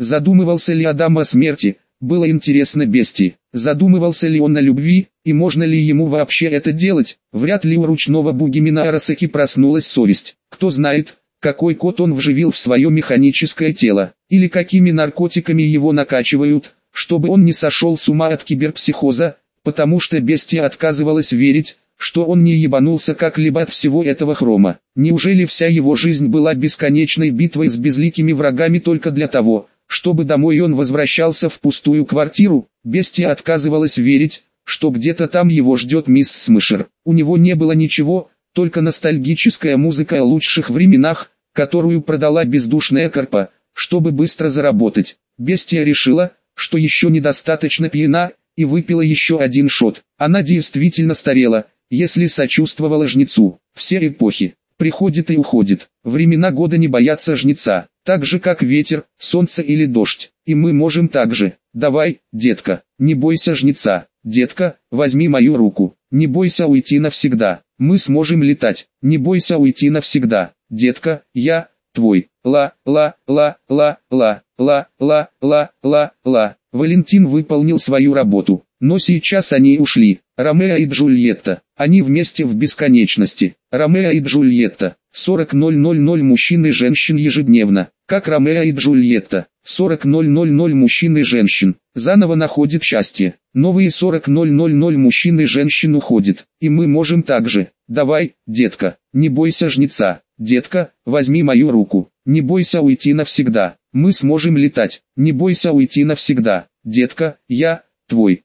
Задумывался ли Адам о смерти? Было интересно Бестии. Задумывался ли он о любви, и можно ли ему вообще это делать? Вряд ли у ручного бугимена Арасаки проснулась совесть. Кто знает, какой код он вживил в свое механическое тело, или какими наркотиками его накачивают, чтобы он не сошел с ума от киберпсихоза, потому что Бестия отказывалась верить, что он не ебанулся как-либо от всего этого хрома. Неужели вся его жизнь была бесконечной битвой с безликими врагами только для того, чтобы домой он возвращался в пустую квартиру? Бестия отказывалась верить, что где-то там его ждет мисс Смышер. У него не было ничего, только ностальгическая музыка о лучших временах, которую продала бездушная корпа, чтобы быстро заработать. Бестия решила, что еще недостаточно пьяна, и выпила еще один шот. Она действительно старела, если сочувствовала жнецу. Все эпохи приходят и уходят. Времена года не боятся жнеца, так же как ветер, солнце или дождь. И мы можем так же. Давай, детка, не бойся жнеца. Детка, возьми мою руку. Не бойся уйти навсегда. Мы сможем летать. Не бойся уйти навсегда. Детка, я твой. Ла. Валентин выполнил свою работу, но сейчас они ушли. Ромео и Джульетта. Они вместе в бесконечности. Ромео и Джульетта. 40.000 мужчин и женщин ежедневно. Как Ромео и Джульетта. 40.000 мужчин и женщин. Заново находит счастье. Новые 40.000 мужчин и женщин уходят. И мы можем так же. Давай, детка, не бойся жнеца. Детка, возьми мою руку. Не бойся уйти навсегда. Мы сможем летать. Не бойся уйти навсегда. Детка, я твой.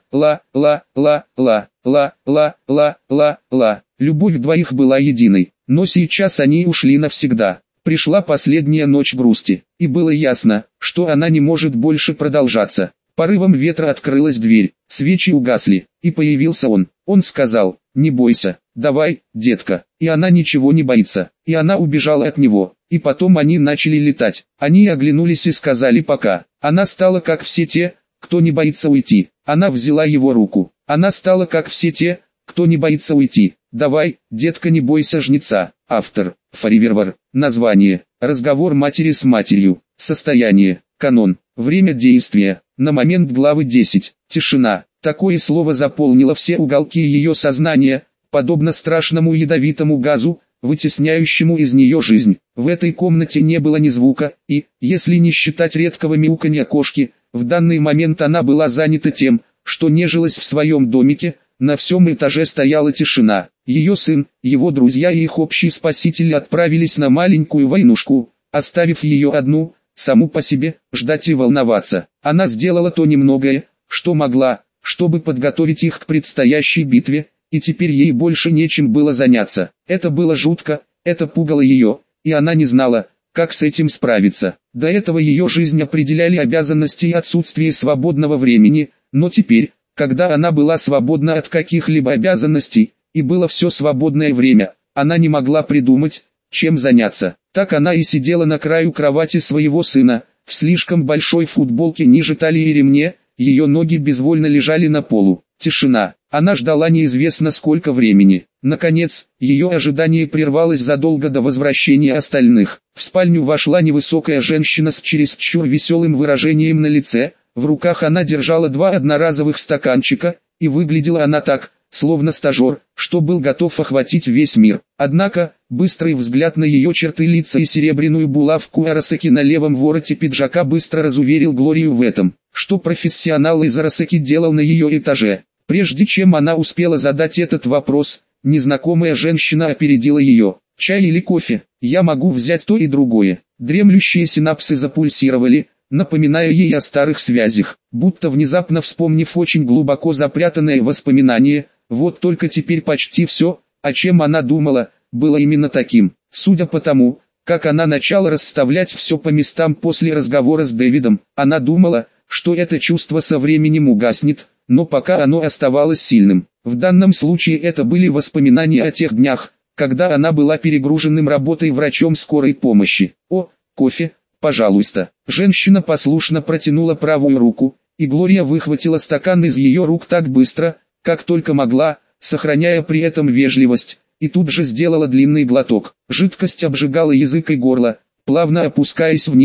Любовь двоих была единой, но сейчас они ушли навсегда. Пришла последняя ночь грусти, и было ясно, что она не может больше продолжаться. Порывом ветра открылась дверь, свечи угасли, и появился он. Он сказал: «Не бойся, давай, детка». И она ничего не боится, и она убежала от него. И потом они начали летать. Они оглянулись и сказали пока. Она стала как все те, кто не боится уйти. Она взяла его руку. Она стала как все те, кто не боится уйти. Давай, детка, не бойся жнеца. Автор: Фаривервар. Название: разговор матери с матерью. Состояние: канон. Время действия: на момент главы 10. Тишина. Такое слово заполнило все уголки ее сознания, подобно страшному ядовитому газу, вытесняющему из нее жизнь. В этой комнате не было ни звука, и, если не считать редкого мяуканья кошки, в данный момент она была занята тем, что нежилась в своем домике. На всем этаже стояла тишина. Ее сын, его друзья и их общий спаситель отправились на маленькую войнушку, оставив ее одну, саму по себе, ждать и волноваться. Она сделала то немногое, что могла, чтобы подготовить их к предстоящей битве, и теперь ей больше нечем было заняться. Это было жутко, это пугало ее, и она не знала, как с этим справиться. До этого ее жизнь определяли обязанности и отсутствие свободного времени, но теперь, когда она была свободна от каких-либо обязанностей, и было все свободное время, она не могла придумать, чем заняться. Так она и сидела на краю кровати своего сына, в слишком большой футболке ниже талии и ремне, ее ноги безвольно лежали на полу. Тишина. Она ждала неизвестно сколько времени. Наконец, ее ожидание прервалось задолго до возвращения остальных. В спальню вошла невысокая женщина с чересчур веселым выражением на лице. В руках она держала 2 одноразовых стаканчика, и выглядела она так, словно стажер, что был готов охватить весь мир. Однако, быстрый взгляд на ее черты лица и серебряную булавку Арасаки на левом вороте пиджака быстро разуверил Глорию в этом, что профессионал из Арасаки делал на ее этаже. Прежде чем она успела задать этот вопрос, незнакомая женщина опередила ее. «Чай или кофе? Я могу взять то и другое». Дремлющие синапсы запульсировали, напоминая ей о старых связях, будто внезапно вспомнив очень глубоко запрятанное воспоминание. Вот только теперь почти все, о чем она думала, было именно таким. Судя по тому, как она начала расставлять все по местам после разговора с Дэвидом, она думала, что это чувство со временем угаснет, но пока оно оставалось сильным. В данном случае это были воспоминания о тех днях, когда она была перегруженным работой врачом скорой помощи. «О, кофе, пожалуйста». Женщина послушно протянула правую руку, и Глория выхватила стакан из ее рук так быстро, как только могла, сохраняя при этом вежливость, и тут же сделала длинный глоток. Жидкость обжигала язык и горло, плавно опускаясь вниз,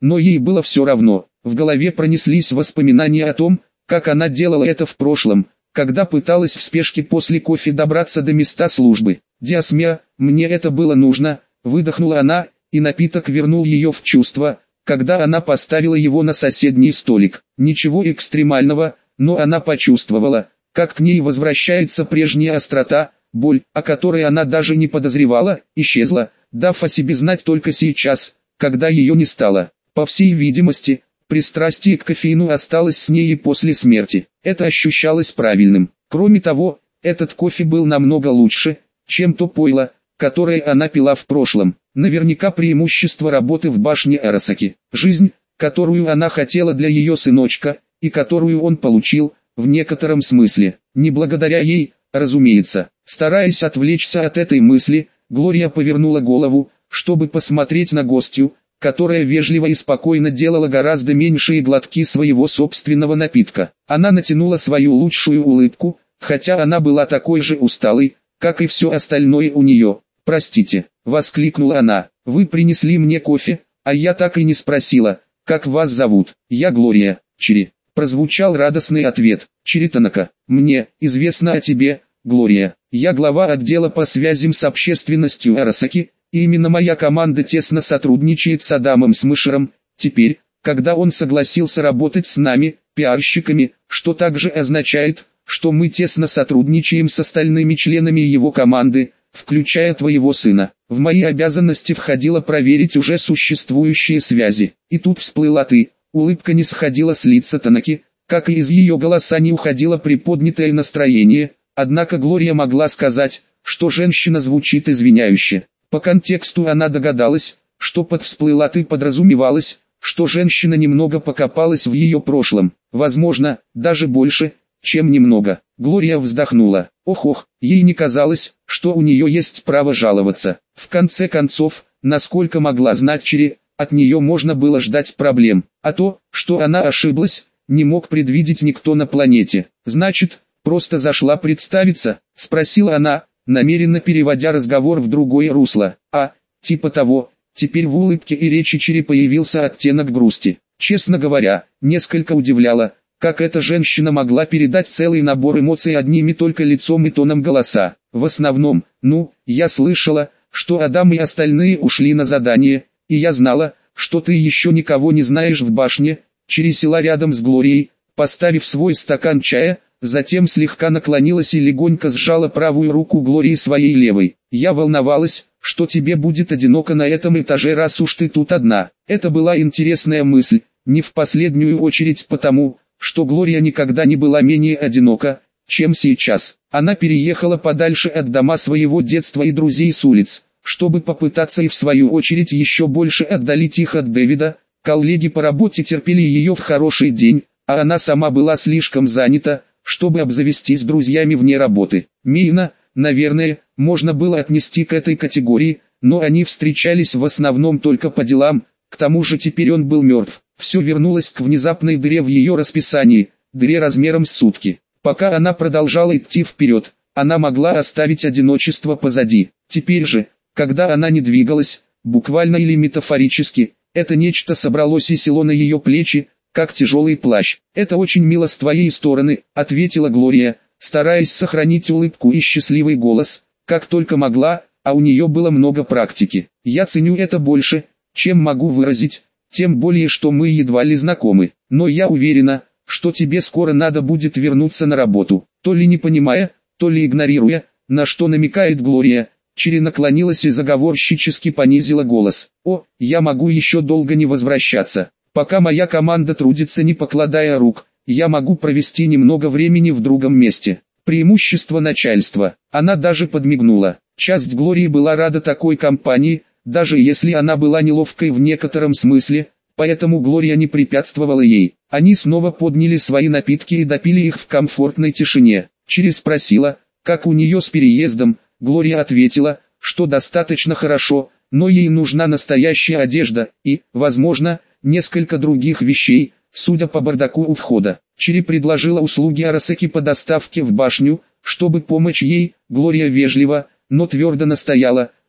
но ей было все равно. В голове пронеслись воспоминания о том, как она делала это в прошлом, когда пыталась в спешке после кофе добраться до места службы. «Диасмия, мне это было нужно», — выдохнула она, и напиток вернул ее в чувство, когда она поставила его на соседний столик. Ничего экстремального, но она почувствовала, как к ней возвращается прежняя острота, боль, о которой она даже не подозревала, исчезла, дав о себе знать только сейчас, когда ее не стало. По всей видимости, пристрастие к кофеину осталось с ней и после смерти. Это ощущалось правильным. Кроме того, этот кофе был намного лучше, чем то пойло, которое она пила в прошлом. Наверняка преимущество работы в башне Арасаки. Жизнь, которую она хотела для ее сыночка, и которую он получил, в некотором смысле, не благодаря ей, разумеется. Стараясь отвлечься от этой мысли, Глория повернула голову, чтобы посмотреть на гостью, которая вежливо и спокойно делала гораздо меньшие глотки своего собственного напитка. Она натянула свою лучшую улыбку, хотя она была такой же усталой, как и все остальное у нее. «Простите», — воскликнула она, — «вы принесли мне кофе, а я так и не спросила, как вас зовут». «Я Глория, Чири», — прозвучал радостный ответ. «Чири Танака, мне известно о тебе, Глория. Я глава отдела по связям с общественностью Арасаки, и именно моя команда тесно сотрудничает с Адамом Смышером. Теперь, когда он согласился работать с нами, пиарщиками, что также означает, что мы тесно сотрудничаем с остальными членами его команды, включая твоего сына. В мои обязанности входило проверить уже существующие связи. И тут всплыла ты». Улыбка не сходила с лица Танаки, как и из ее голоса не уходило приподнятое настроение, однако Глория могла сказать, что женщина звучит извиняюще. По контексту она догадалась, что под «всплыла ты» подразумевалось, что женщина немного покопалась в ее прошлом, возможно, даже больше, чем немного. Глория вздохнула. Ох, ей не казалось, что у нее есть право жаловаться. В конце концов, насколько могла знать Чири, от нее можно было ждать проблем, а то, что она ошиблась, не мог предвидеть никто на планете. «Значит, просто зашла представиться?» — спросила она, намеренно переводя разговор в другое русло. Типа того». Теперь в улыбке и речи Чири появился оттенок грусти. Честно говоря, несколько удивляло, как эта женщина могла передать целый набор эмоций одним и только лицом и тоном голоса. В основном, я слышала, что Адам и остальные ушли на задание, и я знала, что ты еще никого не знаешь в башне. Чири села рядом с Глорией, поставив свой стакан чая, затем слегка наклонилась и легонько сжала правую руку Глории своей левой. «Я волновалась, что тебе будет одиноко на этом этаже, раз уж ты тут одна». Это была интересная мысль, не в последнюю очередь потому, что Глория никогда не была менее одинока, чем сейчас. Она переехала подальше от дома своего детства и друзей с улиц, чтобы попытаться и в свою очередь еще больше отдалить их от Дэвида. Коллеги по работе терпели ее в хороший день, а она сама была слишком занята, чтобы обзавестись друзьями вне работы. Мейна, наверное, можно было отнести к этой категории, но они встречались в основном только по делам, к тому же теперь он был мертв. Все вернулось к внезапной дыре в ее расписании, дыре размером с сутки. Пока она продолжала идти вперед, она могла оставить одиночество позади. Теперь же, когда она не двигалась, буквально или метафорически, это нечто собралось и село на ее плечи, как тяжелый плащ. «Это очень мило с твоей стороны», — ответила Глория, стараясь сохранить улыбку и счастливый голос, как только могла, а у нее было много практики. «Я ценю это больше, чем могу выразить, тем более что мы едва ли знакомы, но я уверена, что тебе скоро надо будет вернуться на работу». То ли не понимая, то ли игнорируя, на что намекает Глория, Чири наклонилась и заговорщически понизила голос. «Я могу еще долго не возвращаться. Пока моя команда трудится не покладая рук, я могу провести немного времени в другом месте. Преимущество начальства». Она даже подмигнула. Часть Глории была рада такой компании, даже если она была неловкой в некотором смысле, поэтому Глория не препятствовала ей. Они снова подняли свои напитки и допили их в комфортной тишине. Чири спросила, как у нее с переездом. Глория ответила, что достаточно хорошо, но ей нужна настоящая одежда и, возможно, несколько других вещей, судя по бардаку у входа. Чири предложила услуги Арасаки по доставке в башню, чтобы помочь ей. Глория вежливо, но твердо настояла,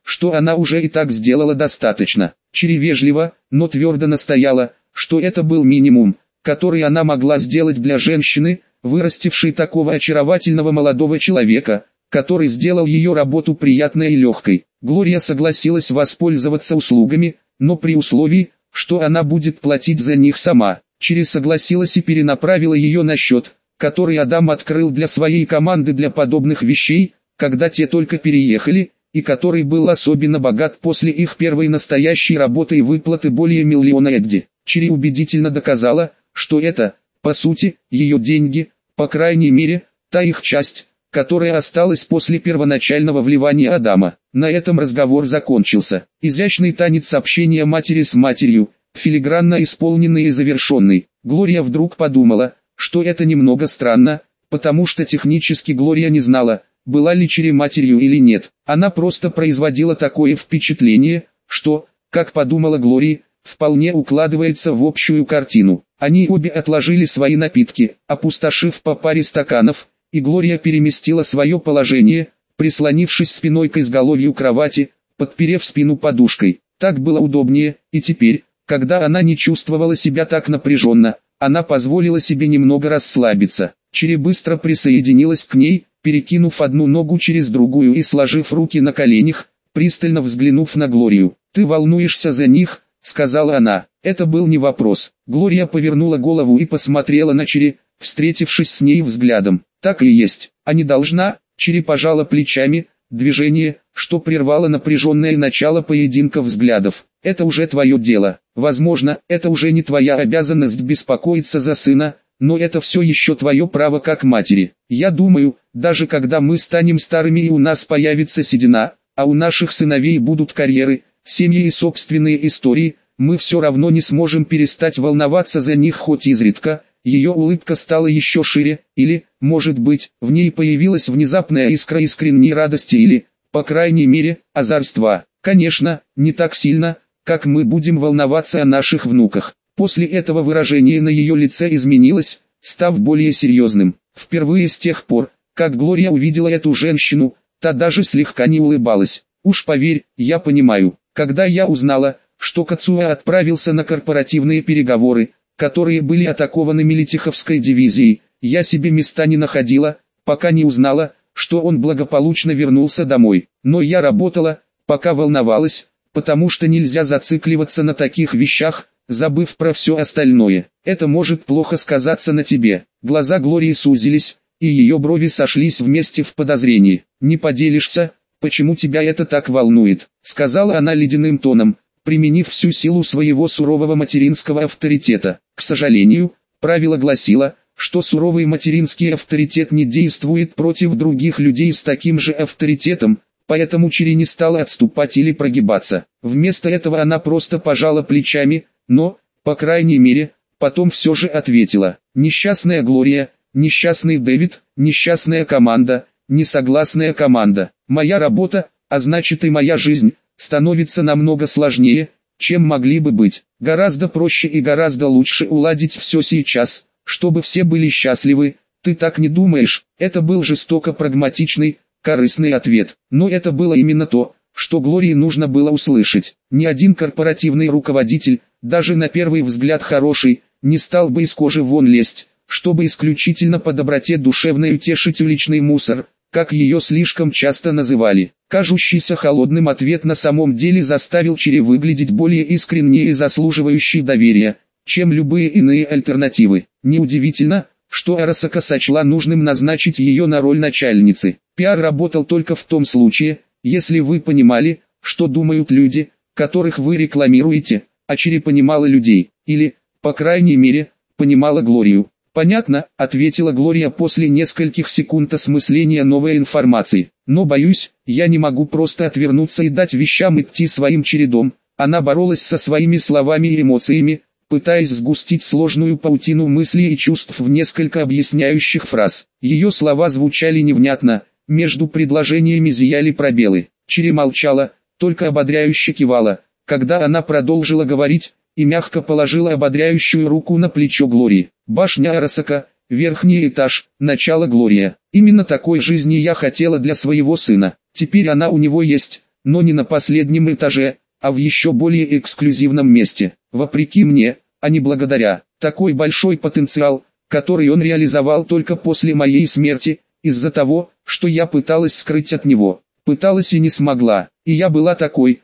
что она уже и так сделала достаточно. Черри вежливо, но твердо настояла, что это был минимум, который она могла сделать для женщины, вырастившей такого очаровательного молодого человека, который сделал ее работу приятной и легкой. Глория согласилась воспользоваться услугами, но при условии, что она будет платить за них сама. Черри согласилась и перенаправила ее на счет, который Адам открыл для своей команды для подобных вещей, когда те только переехали, и который был особенно богат после их первой настоящей работы и выплаты более миллиона эдди. Черри убедительно доказала, что это, по сути, ее деньги, по крайней мере, та их часть, которая осталась после первоначального вливания Адама. На этом разговор закончился. Изящный танец общения матери с матерью, филигранно исполненный и завершенный. Глория вдруг подумала, что это немного странно, потому что технически Глория не знала, была ли Черри матерью или нет. Она просто производила такое впечатление, что, как подумала Глория, вполне укладывается в общую картину. Они обе отложили свои напитки, опустошив по паре стаканов, и Глория переместила свое положение, прислонившись спиной к изголовью кровати, подперев спину подушкой. Так было удобнее, и теперь, когда она не чувствовала себя так напряженно, она позволила себе немного расслабиться. Черри быстро присоединилась к ней, перекинув одну ногу через другую и сложив руки на коленях, пристально взглянув на Глорию. «Ты волнуешься за них?» — сказала она. Это был не вопрос. Глория повернула голову и посмотрела на Черри, встретившись с ней взглядом. «Так и есть. А не должна?» Черри пожала плечами, движение, что прервало напряженное начало поединка взглядов. «Это уже твое дело. Возможно, это уже не твоя обязанность беспокоиться за сына, но это все еще твое право как матери. Я думаю, даже когда мы станем старыми и у нас появится седина, а у наших сыновей будут карьеры, семьи и собственные истории, мы все равно не сможем перестать волноваться за них хоть изредка». Ее улыбка стала еще шире, или, может быть, в ней появилась внезапная искра искренней радости или, по крайней мере, озорства. Конечно, не так сильно, как мы будем волноваться о наших внуках. После этого выражение на ее лице изменилось, став более серьезным. Впервые с тех пор, как Глория увидела эту женщину, та даже слегка не улыбалась. «Уж поверь, я понимаю. Когда я узнала, что Кацуэ отправился на корпоративные переговоры, которые были атакованы Мелитиховской дивизией, я себе места не находила, пока не узнала, что он благополучно вернулся домой. Но я работала, пока волновалась, потому что нельзя зацикливаться на таких вещах, забыв про все остальное. Это может плохо сказаться на тебе». Глаза Глории сузились, и ее брови сошлись вместе в подозрении. «Не поделишься, почему тебя это так волнует?» — сказала она ледяным тоном, применив всю силу своего сурового материнского авторитета. К сожалению, правило гласило, что суровый материнский авторитет не действует против других людей с таким же авторитетом, поэтому Черри не стала отступать или прогибаться. Вместо этого она просто пожала плечами, но, по крайней мере, потом все же ответила: «Несчастная Глория, несчастный Дэвид, несчастная команда, несогласная команда. Моя работа, а значит и моя жизнь, становится намного сложнее, чем могли бы быть. Гораздо проще и гораздо лучше уладить все сейчас, чтобы все были счастливы. Ты так не думаешь?» Это был жестоко прагматичный, корыстный ответ. Но это было именно то, что Глории нужно было услышать. Ни один корпоративный руководитель, даже на первый взгляд хороший, не стал бы из кожи вон лезть, чтобы исключительно по доброте душевной утешить уличный мусор, как ее слишком часто называли. Кажущийся холодным ответ на самом деле заставил Черри выглядеть более искренней и заслуживающей доверия, чем любые иные альтернативы. Неудивительно, что Арасака сочла нужным назначить ее на роль начальницы. Пиар работал только в том случае, если вы понимали, что думают люди, которых вы рекламируете, а Черри понимала людей, или, по крайней мере, понимала Глорию. «Понятно», — ответила Глория после нескольких секунд осмысления новой информации. «Но боюсь, я не могу просто отвернуться и дать вещам идти своим чередом». Она боролась со своими словами и эмоциями, пытаясь сгустить сложную паутину мыслей и чувств в несколько объясняющих фраз. Ее слова звучали невнятно, между предложениями зияли пробелы. Черри молчала, только ободряюще кивала, когда она продолжила говорить, и мягко положила ободряющую руку на плечо Глории. «Башня Арасака, верхний этаж, начало Глория. Именно такой жизни я хотела для своего сына. Теперь она у него есть, но не на последнем этаже, а в еще более эксклюзивном месте. Вопреки мне, а не благодаря. Такой большой потенциал, который он реализовал только после моей смерти, из-за того, что я пыталась скрыть от него. Пыталась и не смогла. И я была такой,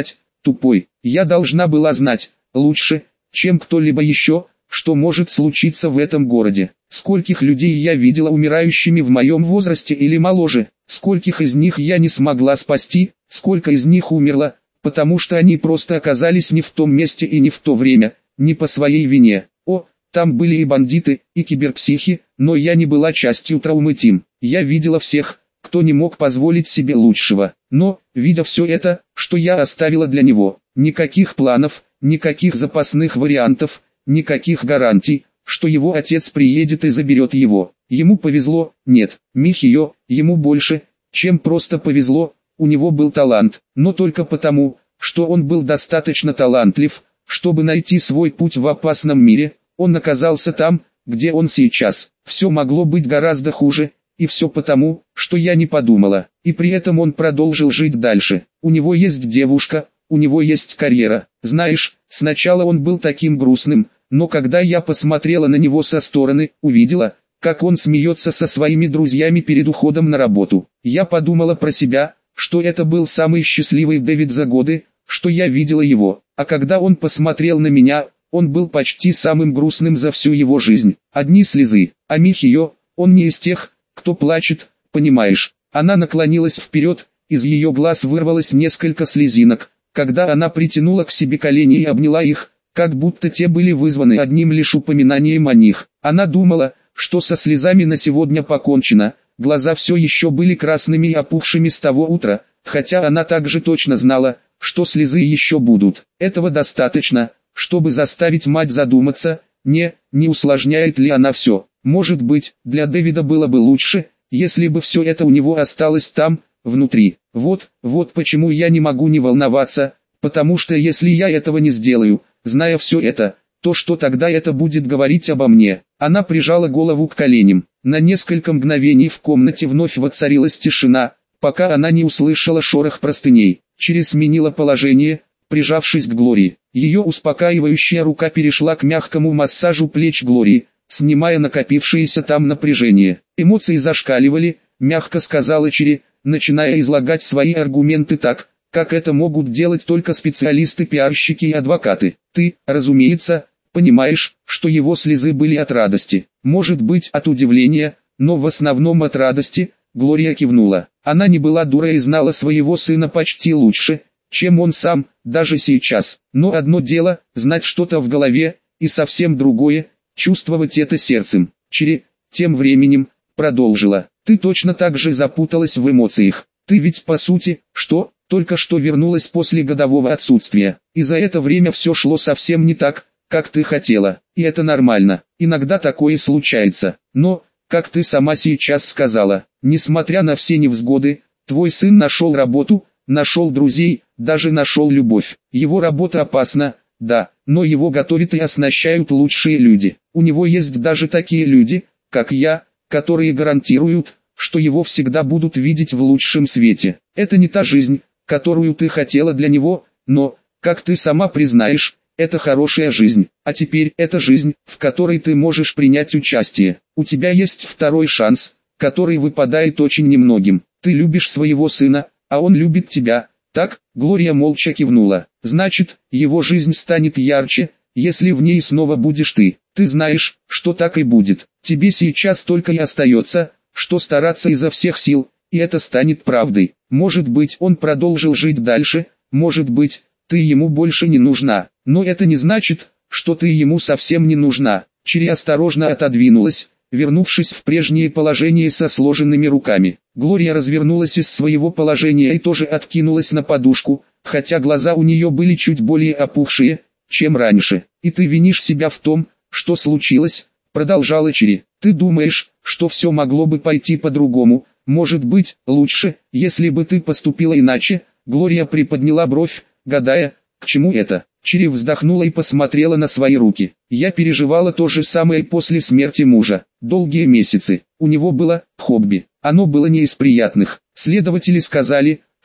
тупой. Я должна была знать, лучше, чем кто-либо еще, что может случиться в этом городе. Скольких людей я видела умирающими в моем возрасте или моложе, скольких из них я не смогла спасти, сколько из них умерло, потому что они просто оказались не в том месте и не в то время, не по своей вине. Там были и бандиты, и киберпсихи, но я не была частью Trauma Team. Я видела всех, кто не мог позволить себе лучшего. Но, видя все это, что я оставила для него, никаких планов, никаких запасных вариантов, никаких гарантий, что его отец приедет и заберет его. Ему повезло, нет, Михио, ему больше, чем просто повезло, у него был талант, но только потому, что он был достаточно талантлив, чтобы найти свой путь в опасном мире. Он оказался там, где он сейчас. Все могло быть гораздо хуже, и все потому, что я не подумала. И при этом он продолжил жить дальше. У него есть девушка, у него есть карьера. Знаешь, сначала он был таким грустным, но когда я посмотрела на него со стороны, увидела, как он смеется со своими друзьями перед уходом на работу. Я подумала про себя, что это был самый счастливый Дэвид за годы, что я видела его. А когда он посмотрел на меня, он был почти самым грустным за всю его жизнь. Одни слезы. А Михио, он не из тех, кто плачет, понимаешь. Она наклонилась вперед, из ее глаз вырвалось несколько слезинок, когда она притянула к себе колени и обняла их, как будто те были вызваны одним лишь упоминанием о них. Она думала, что со слезами на сегодня покончено, глаза все еще были красными и опухшими с того утра, хотя она также точно знала, что слезы еще будут. Этого достаточно, чтобы заставить мать задуматься, не усложняет ли она все. Может быть, для Дэвида было бы лучше, если бы все это у него осталось там, внутри. Вот почему я не могу не волноваться, потому что если я этого не сделаю, зная все это, то что тогда это будет говорить обо мне? Она прижала голову к коленям. На несколько мгновений в комнате вновь воцарилась тишина, пока она не услышала шорох простыней. Чири сменила положение, прижавшись к Глории. Ее успокаивающая рука перешла к мягкому массажу плеч Глории, снимая накопившееся там напряжение. Эмоции зашкаливали, мягко сказала Чири, начиная излагать свои аргументы так, как это могут делать только специалисты, пиарщики и адвокаты. Ты, разумеется, понимаешь, что его слезы были от радости. Может быть, от удивления, но в основном от радости. Глория кивнула. Она не была дурой и знала своего сына почти лучше, чем он сам, даже сейчас. Но одно дело, знать что-то в голове, и совсем другое, чувствовать это сердцем. Чири, тем временем, продолжила. Ты точно так же запуталась в эмоциях. Ты ведь по сути, только что вернулась после годового отсутствия. И за это время все шло совсем не так, как ты хотела. И это нормально. Иногда такое случается. Но, как ты сама сейчас сказала, несмотря на все невзгоды, твой сын нашел работу, нашел друзей, даже нашел любовь. Его работа опасна, да, но его готовят и оснащают лучшие люди. У него есть даже такие люди, как я, которые гарантируют, что его всегда будут видеть в лучшем свете. Это не та жизнь, которую ты хотела для него, но, как ты сама признаешь, это хорошая жизнь. А теперь это жизнь, в которой ты можешь принять участие. У тебя есть второй шанс, который выпадает очень немногим. Ты любишь своего сына, а он любит тебя. Так, Глория молча кивнула. Значит, его жизнь станет ярче, если в ней снова будешь ты. Ты знаешь, что так и будет. Тебе сейчас только и остается, что стараться изо всех сил, и это станет правдой. Может быть, он продолжил жить дальше, может быть, ты ему больше не нужна. Но это не значит, что ты ему совсем не нужна. Чири осторожно отодвинулась, вернувшись в прежнее положение со сложенными руками. Глория развернулась из своего положения и тоже откинулась на подушку, хотя глаза у нее были чуть более опухшие, чем раньше. «И ты винишь себя в том, что случилось?» — продолжала Чири. «Ты думаешь, что все могло бы пойти по-другому, может быть, лучше, если бы ты поступила иначе?» Глория приподняла бровь, гадая, к чему это. Чири вздохнула и посмотрела на свои руки. «Я переживала то же самое после смерти мужа. Долгие месяцы. У него было хобби. Оно было не из приятных. Следователи сказали,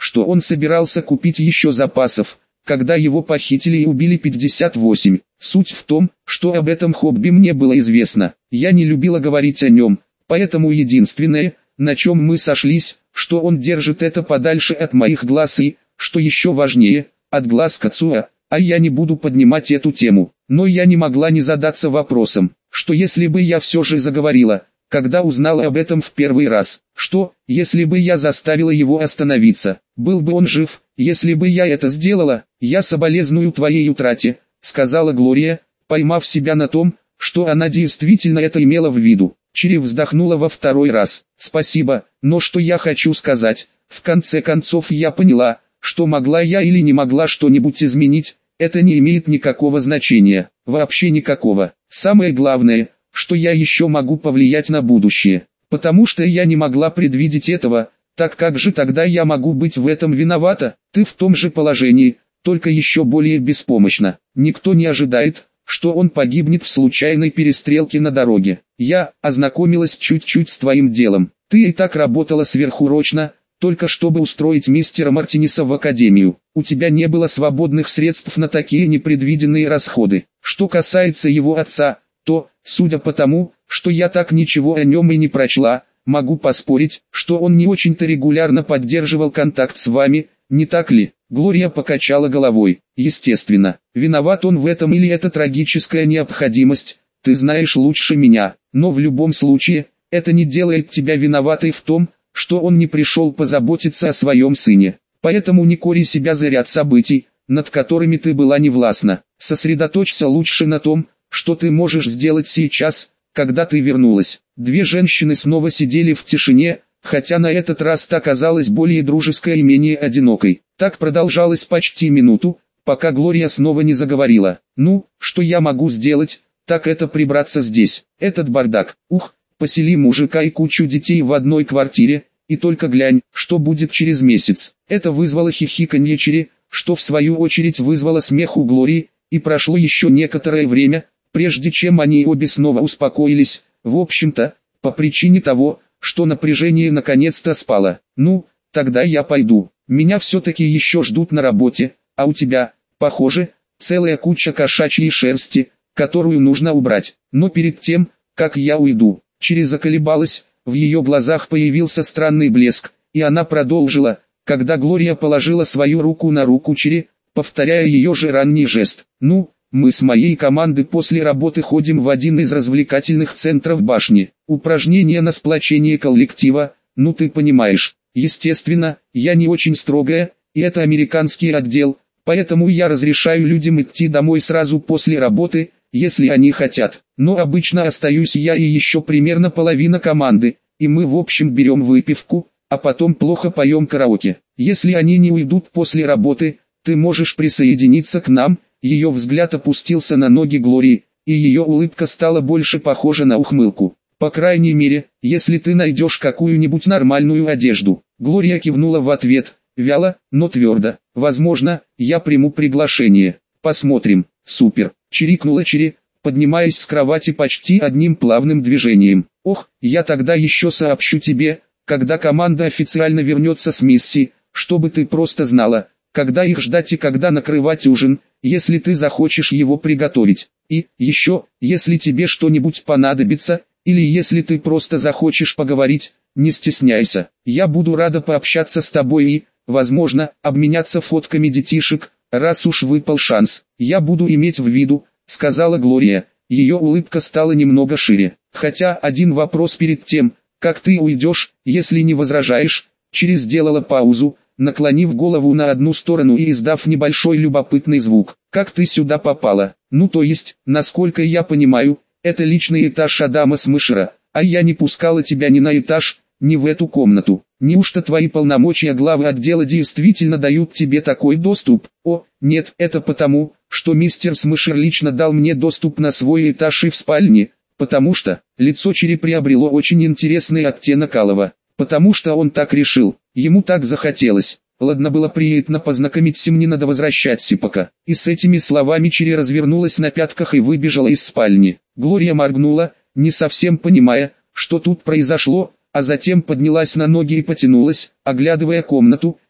что он собирался купить еще запасов, когда его похитили и убили 58. Суть в том, что об этом хобби мне было известно. Я не любила говорить о нем, поэтому единственное, на чем мы сошлись, что он держит это подальше от моих глаз и, что еще важнее, от глаз Кацуя, а я не буду поднимать эту тему. Но я не могла не задаться вопросом, что если бы я все же заговорила, когда узнала об этом в первый раз, что, если бы я заставила его остановиться, был бы он жив, если бы я это сделала, я соболезную твоей утрате, сказала Глория, поймав себя на том, что она действительно это имела в виду. Чири вздохнула во второй раз. Спасибо, но что я хочу сказать, в конце концов я поняла, что могла я или не могла что-нибудь изменить, это не имеет никакого значения, вообще никакого. Самое главное, что я еще могу повлиять на будущее, потому что я не могла предвидеть этого, так как же тогда я могу быть в этом виновата? Ты в том же положении, только еще более беспомощно. Никто не ожидает, что он погибнет в случайной перестрелке на дороге. Я ознакомилась чуть-чуть с твоим делом. Ты и так работала сверхурочно, только чтобы устроить мистера Мартинеса в академию. У тебя не было свободных средств на такие непредвиденные расходы. Что касается его отца, то, судя по тому, что я так ничего о нем и не прочла, могу поспорить, что он не очень-то регулярно поддерживал контакт с вами, не так ли? Глория покачала головой. Естественно, виноват он в этом или это трагическая необходимость, ты знаешь лучше меня, но в любом случае, это не делает тебя виноватой в том, что он не пришел позаботиться о своем сыне. Поэтому не кори себя за ряд событий, над которыми ты была невластна. Сосредоточься лучше на том, что ты можешь сделать сейчас, когда ты вернулась. Две женщины снова сидели в тишине, хотя на этот раз та казалась более дружеской и менее одинокой. Так продолжалось почти минуту, пока Глория снова не заговорила. «Ну, что я могу сделать, так это прибраться здесь. Этот бардак. Ух, посели мужика и кучу детей в одной квартире, и только глянь, что будет через месяц». Это вызвало хихиканье Чири, что в свою очередь вызвало смех у Глории, и прошло еще некоторое время, прежде чем они обе снова успокоились, в общем-то, по причине того, что напряжение наконец-то спало. «Ну, тогда я пойду. Меня все-таки еще ждут на работе, а у тебя, похоже, целая куча кошачьей шерсти, которую нужно убрать. Но перед тем, как я уйду». Чири заколебалась, в ее глазах появился странный блеск, и она продолжила, когда Глория положила свою руку на руку Чири, повторяя ее же ранний жест. «Ну, мы с моей командой после работы ходим в один из развлекательных центров башни. Упражнения на сплочение коллектива, ну ты понимаешь. Естественно, я не очень строгая, и это американский отдел, поэтому я разрешаю людям идти домой сразу после работы, если они хотят. Но обычно остаюсь я и еще примерно половина команды, и мы в общем берем выпивку, а потом плохо поем караоке. Если они не уйдут после работы, ты можешь присоединиться к нам». Ее взгляд опустился на ноги Глории, и ее улыбка стала больше похожа на ухмылку. «По крайней мере, если ты найдешь какую-нибудь нормальную одежду». Глория кивнула в ответ, вяло, но твердо. «Возможно, я приму приглашение. Посмотрим». «Супер», — чирикнула Чири, поднимаясь с кровати почти одним плавным движением. «Ох, я тогда еще сообщу тебе, когда команда официально вернется с миссии, чтобы ты просто знала, когда их ждать и когда накрывать ужин, если ты захочешь его приготовить. И, еще, если тебе что-нибудь понадобится, или если ты просто захочешь поговорить, не стесняйся. Я буду рада пообщаться с тобой и, возможно, обменяться фотками детишек, раз уж выпал шанс. Я буду иметь в виду», — сказала Глория. Ее улыбка стала немного шире. «Хотя один вопрос перед тем, как ты уйдешь, если не возражаешь». Чири сделала паузу, наклонив голову на одну сторону и издав небольшой любопытный звук. «Как ты сюда попала? Ну то есть, насколько я понимаю, это личный этаж Адама Смышера, а я не пускала тебя ни на этаж, ни в эту комнату. Неужто твои полномочия главы отдела действительно дают тебе такой доступ?» «О, нет, это потому, что мистер Смышер лично дал мне доступ на свой этаж и в спальне, потому что...» Лицо Чири приобрело очень интересный оттенок алого. «Потому что он так решил, ему так захотелось. Ладно, было приятно познакомиться, мне надо возвращаться пока». И с этими словами Чири развернулась на пятках и выбежала из спальни. Глория моргнула, не совсем понимая, что тут произошло, а затем поднялась на ноги и потянулась, оглядывая комнату,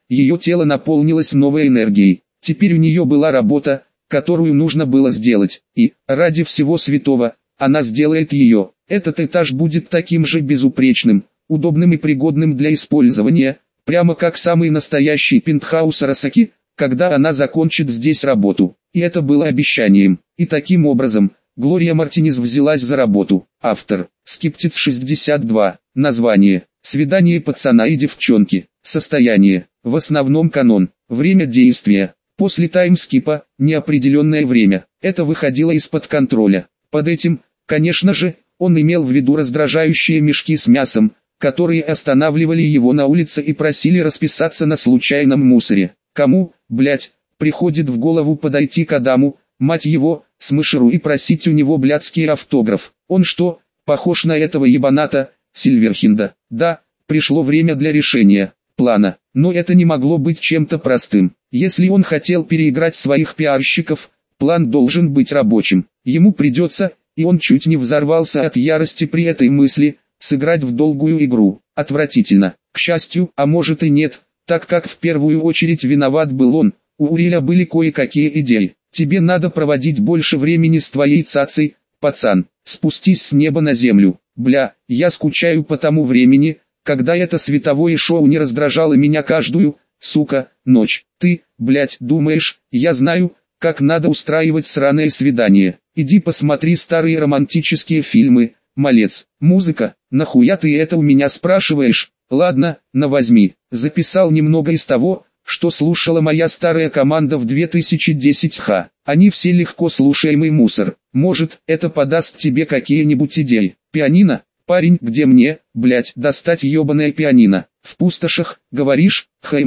ее тело наполнилось новой энергией. Теперь у нее была работа, которую нужно было сделать, и, ради всего святого, она сделает ее. Этот этаж будет таким же безупречным, удобным и пригодным для использования, прямо как самый настоящий пентхаус Арасаки, когда она закончит здесь работу. И это было обещанием. И таким образом, Глория Мартинез взялась за работу. Автор. Скептиц 62. Название. Свидание пацана и девчонки. Состояние. В основном канон. Время действия. После таймскипа, неопределенное время. Это выходило из-под контроля. Под этим, конечно же, он имел в виду раздражающие мешки с мясом, которые останавливали его на улице и просили расписаться на случайном мусоре. Кому, блять, приходит в голову подойти к Адаму, мать его, Смышеру и просить у него блядский автограф? Он что, похож на этого ебаната, Сильверхинда? Да, пришло время для решения плана, но это не могло быть чем-то простым. Если он хотел переиграть своих пиарщиков, план должен быть рабочим. Ему придется, и он чуть не взорвался от ярости при этой мысли, сыграть в долгую игру. Отвратительно. К счастью, а может и нет, так как в первую очередь виноват был он. У Уриэля были кое-какие идеи. Тебе надо проводить больше времени с твоей цацей, пацан. Спустись с неба на землю. Бля, я скучаю по тому времени, когда это световое шоу не раздражало меня каждую, сука, ночь. Ты, блядь, думаешь, я знаю, как надо устраивать сраное свидание? Иди посмотри старые романтические фильмы, малец. Музыка, нахуя ты это у меня спрашиваешь? Ладно, на возьми. Записал немного из того, что слушала моя старая команда в 2010-х. Они все легко слушаемый мусор. Может, это подаст тебе какие-нибудь идеи. Пианино? Парень, где мне, блять, достать ебаное пианино? В пустошах, говоришь?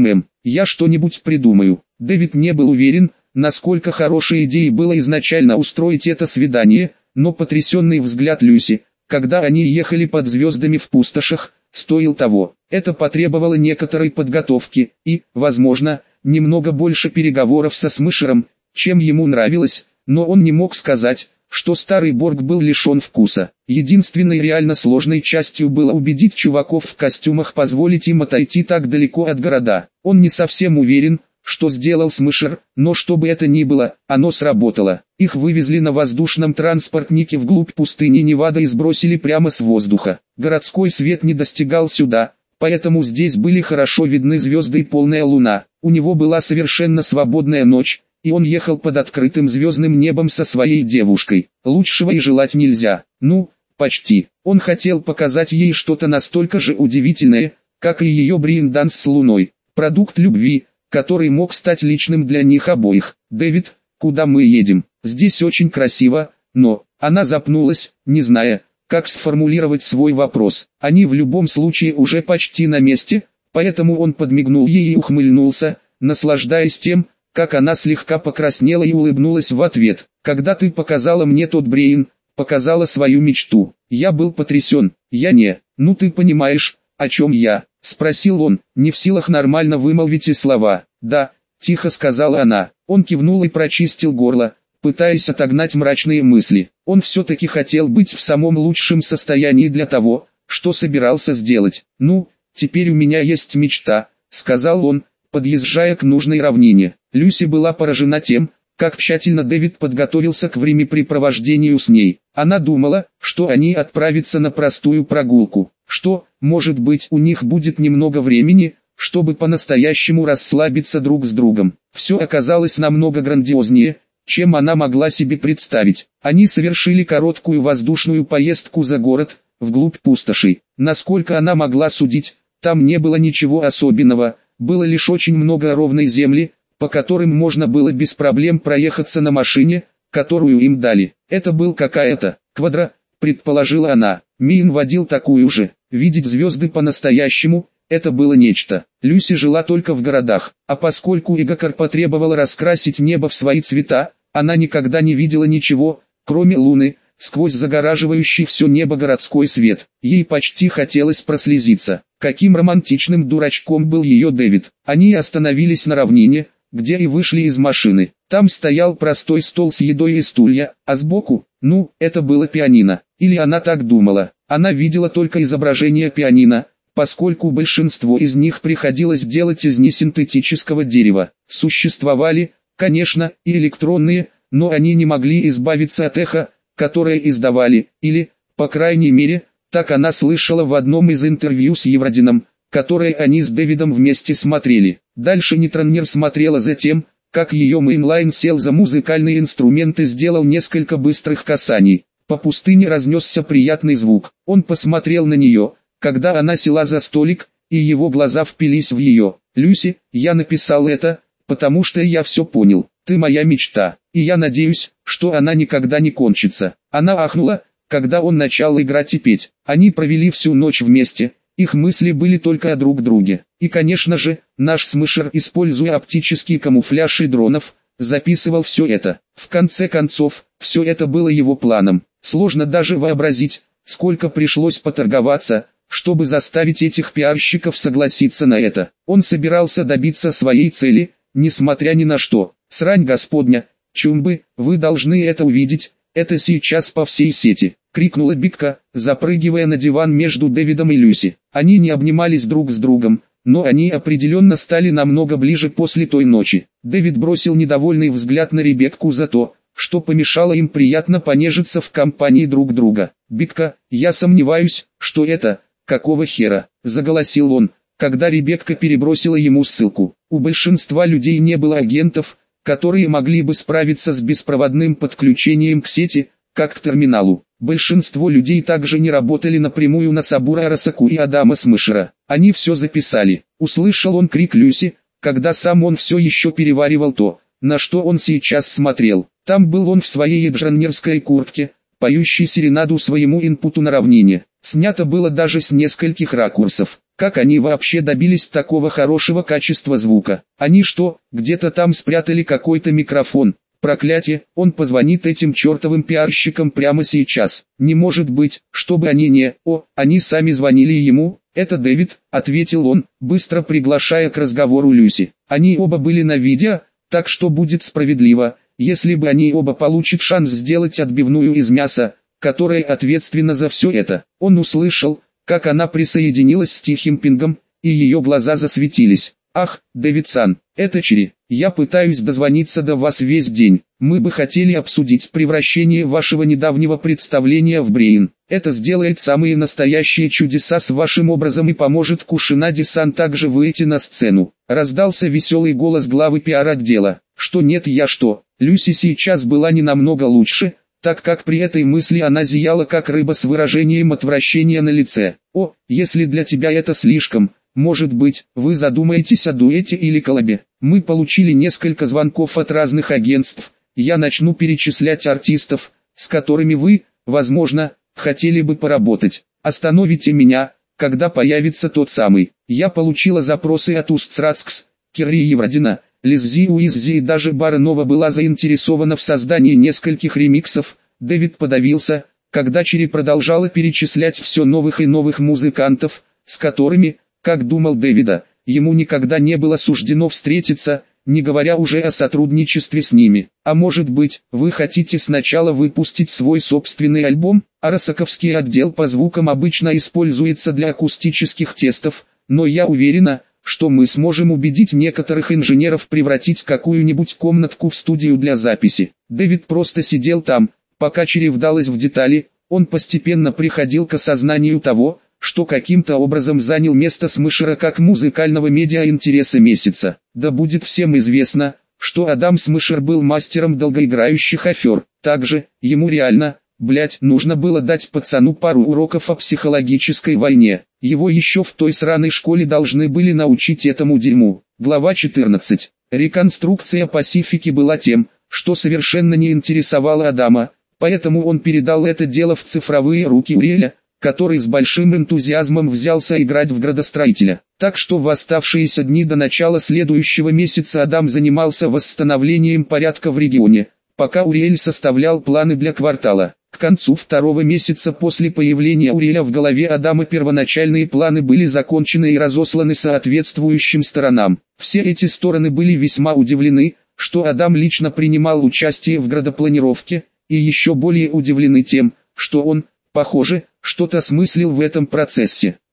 Я что-нибудь придумаю. Дэвид не был уверен, насколько хорошей идеей было изначально устроить это свидание, но потрясенный взгляд Люси, когда они ехали под звездами в пустошах, стоил того. Это потребовало некоторой подготовки и, возможно, немного больше переговоров со Смышером, чем ему нравилось, но он не мог сказать, что старый Борг был лишен вкуса. Единственной реально сложной частью было убедить чуваков в костюмах позволить им отойти так далеко от города. Он не совсем уверен, что сделал Смышер, но что бы это ни было, оно сработало. Их вывезли на воздушном транспортнике вглубь пустыни Невада и сбросили прямо с воздуха. Городской свет не достигал сюда, поэтому здесь были хорошо видны звезды и полная луна. У него была совершенно свободная ночь, и он ехал под открытым звездным небом со своей девушкой. Лучшего и желать нельзя. Ну, почти. Он хотел показать ей что-то настолько же удивительное, как и ее брейн-данс с луной. Продукт любви, который мог стать личным для них обоих. «Дэвид, куда мы едем? Здесь очень красиво, но...» Она запнулась, не зная, как сформулировать свой вопрос. Они в любом случае уже почти на месте, поэтому он подмигнул ей и ухмыльнулся, наслаждаясь тем, как она слегка покраснела и улыбнулась в ответ. «Когда ты показала мне тот брейн, показала свою мечту, я был потрясен. Ну ты понимаешь, о чем я?» — спросил он, не в силах нормально вымолвить и слова. «Да», — тихо сказала она. Он кивнул и прочистил горло, пытаясь отогнать мрачные мысли. Он все-таки хотел быть в самом лучшем состоянии для того, что собирался сделать. «Ну, теперь у меня есть мечта», — сказал он, подъезжая к нужной равнине. Люси была поражена тем, как тщательно Дэвид подготовился к времяпрепровождению с ней. Она думала, что они отправятся на простую прогулку, что, может быть, у них будет немного времени, чтобы по-настоящему расслабиться друг с другом. Все оказалось намного грандиознее, чем она могла себе представить. Они совершили короткую воздушную поездку за город, вглубь пустоши. Насколько она могла судить, там не было ничего особенного, было лишь очень много ровной земли, по которым можно было без проблем проехаться на машине, которую им дали. Это был какая-то квадра, предположила она. Миин водил такую же. Видеть звезды по-настоящему, это было нечто. Люси жила только в городах, а поскольку Игакар потребовала раскрасить небо в свои цвета, она никогда не видела ничего, кроме луны, сквозь загораживающий все небо городской свет. Ей почти хотелось прослезиться. Каким романтичным дурачком был ее Дэвид. Они остановились на равнине, где и вышли из машины. Там стоял простой стол с едой и стулья, а сбоку, это было пианино. Или она так думала. Она видела только изображение пианино, поскольку большинство из них приходилось делать из несинтетического дерева. Существовали, конечно, и электронные, но они не могли избавиться от эха, которое издавали, или, по крайней мере, так она слышала в одном из интервью с Евродином, которое они с Дэвидом вместе смотрели. Дальше Нитронер смотрела за тем, как ее мейнлайн сел за музыкальный инструмент и сделал несколько быстрых касаний. По пустыне разнесся приятный звук. Он посмотрел на нее, когда она села за столик, и его глаза впились в ее. «Люси, я написал это, потому что я все понял. Ты моя мечта, и я надеюсь, что она никогда не кончится». Она ахнула, когда он начал играть и петь. Они провели всю ночь вместе, их мысли были только о друг друге. И конечно же, наш Смышер, используя оптический камуфляж и дронов, записывал все это. В конце концов, все это было его планом. Сложно даже вообразить, сколько пришлось поторговаться, чтобы заставить этих пиарщиков согласиться на это. Он собирался добиться своей цели, несмотря ни на что. Срань Господня, Чумбы, вы должны это увидеть, это сейчас по всей сети, крикнула Битка, запрыгивая на диван между Дэвидом и Люси. Они не обнимались друг с другом, но они определенно стали намного ближе после той ночи. Дэвид бросил недовольный взгляд на Ребекку за то, что помешало им приятно понежиться в компании друг друга. «Битка, я сомневаюсь, что это, какого хера?» – заголосил он, когда Ребекка перебросила ему ссылку. У большинства людей не было агентов, которые могли бы справиться с беспроводным подключением к сети, как к терминалу. Большинство людей также не работали напрямую на Сабура Арасаку и Адама Смышера. Они все записали. Услышал он крик Люси, когда сам он все еще переваривал то, на что он сейчас смотрел. Там был он в своей инженерской куртке, поющий серенаду своему инпуту на равнине. Снято было даже с нескольких ракурсов. Как они вообще добились такого хорошего качества звука? Они что, где-то там спрятали какой-то микрофон? Проклятие, он позвонит этим чертовым пиарщикам прямо сейчас. Не может быть, чтобы они не... Они сами звонили ему. «Это Дэвид», — ответил он, быстро приглашая к разговору Люси. Они оба были на видео, так что будет справедливо, если бы они оба получат шанс сделать отбивную из мяса, которая ответственна за все это. Он услышал, как она присоединилась с тихим пингом, и ее глаза засветились. «Ах, Дэвид-сан, это Чири, я пытаюсь дозвониться до вас весь день. Мы бы хотели обсудить превращение вашего недавнего представления в Брейн. Это сделает самые настоящие чудеса с вашим образом и поможет Кушинаде-сан также выйти на сцену». Раздался веселый голос главы пиар-отдела. «Что нет, я что?» Люси сейчас была не намного лучше, так как при этой мысли она зияла как рыба с выражением отвращения на лице. Если для тебя это слишком, может быть, вы задумаетесь о дуэте или коллабе. Мы получили несколько звонков от разных агентств. Я начну перечислять артистов, с которыми вы, возможно, хотели бы поработать. Остановите меня, когда появится тот самый. Я получила запросы от Устцрацкс, Керри Евродина, Лиззи Уиззи и даже Барнова была заинтересована в создании нескольких ремиксов. Дэвид подавился, когда Чири продолжала перечислять все новых и новых музыкантов, с которыми, как думал Дэвида, ему никогда не было суждено встретиться, не говоря уже о сотрудничестве с ними. А может быть, вы хотите сначала выпустить свой собственный альбом? Арасаковский отдел по звукам обычно используется для акустических тестов, но я уверена, что мы сможем убедить некоторых инженеров превратить какую-нибудь комнатку в студию для записи. Дэвид просто сидел там, пока Чири вдалась в детали, он постепенно приходил к осознанию того, что каким-то образом занял место Смышера как музыкального медиа интереса месяца. Да будет всем известно, что Адам Смышер был мастером долгоиграющих афер. Также, ему реально, нужно было дать пацану пару уроков о психологической войне. Его еще в той сраной школе должны были научить этому дерьму. Глава 14. Реконструкция Пасифики была тем, что совершенно не интересовало Адама, поэтому он передал это дело в цифровые руки Уриэля, который с большим энтузиазмом взялся играть в градостроителя. Так что в оставшиеся дни до начала следующего месяца Адам занимался восстановлением порядка в регионе, пока Уриэль составлял планы для квартала. К концу второго месяца после появления Уриэля в голове Адама первоначальные планы были закончены и разосланы соответствующим сторонам. Все эти стороны были весьма удивлены, что Адам лично принимал участие в градопланировке, и еще более удивлены тем, что он, похоже, что-то смыслил в этом процессе.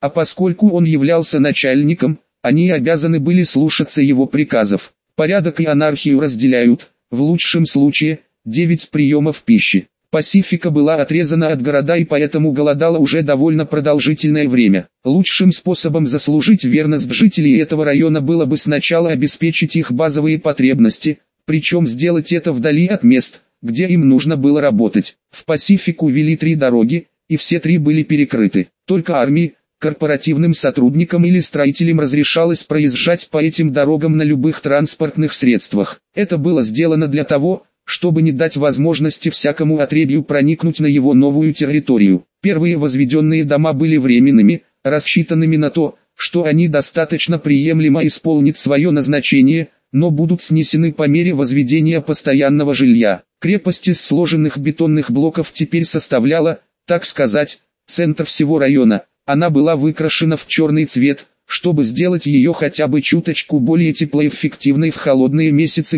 а поскольку он являлся начальником, они обязаны были слушаться его приказов. Порядок и анархию разделяют, в лучшем случае, 9 приемов пищи. Пасифика была отрезана от города и поэтому голодала уже довольно продолжительное время. Лучшим способом заслужить верность жителей этого района было бы сначала обеспечить их базовые потребности, причем сделать это вдали от мест, где им нужно было работать. В Пасифику вели 3 дороги, и все 3 были перекрыты. Только армии, корпоративным сотрудникам или строителям разрешалось проезжать по этим дорогам на любых транспортных средствах. Это было сделано для того, чтобы не дать возможности всякому отребью проникнуть на его новую территорию. Первые возведенные дома были временными, рассчитанными на то, что они достаточно приемлемо исполнят свое назначение, но будут снесены по мере возведения постоянного жилья. Крепость из сложенных бетонных блоков теперь составляла, так сказать, центр всего района. Она была выкрашена в черный цвет, чтобы сделать ее хотя бы чуточку более теплоэффективной в холодные месяцы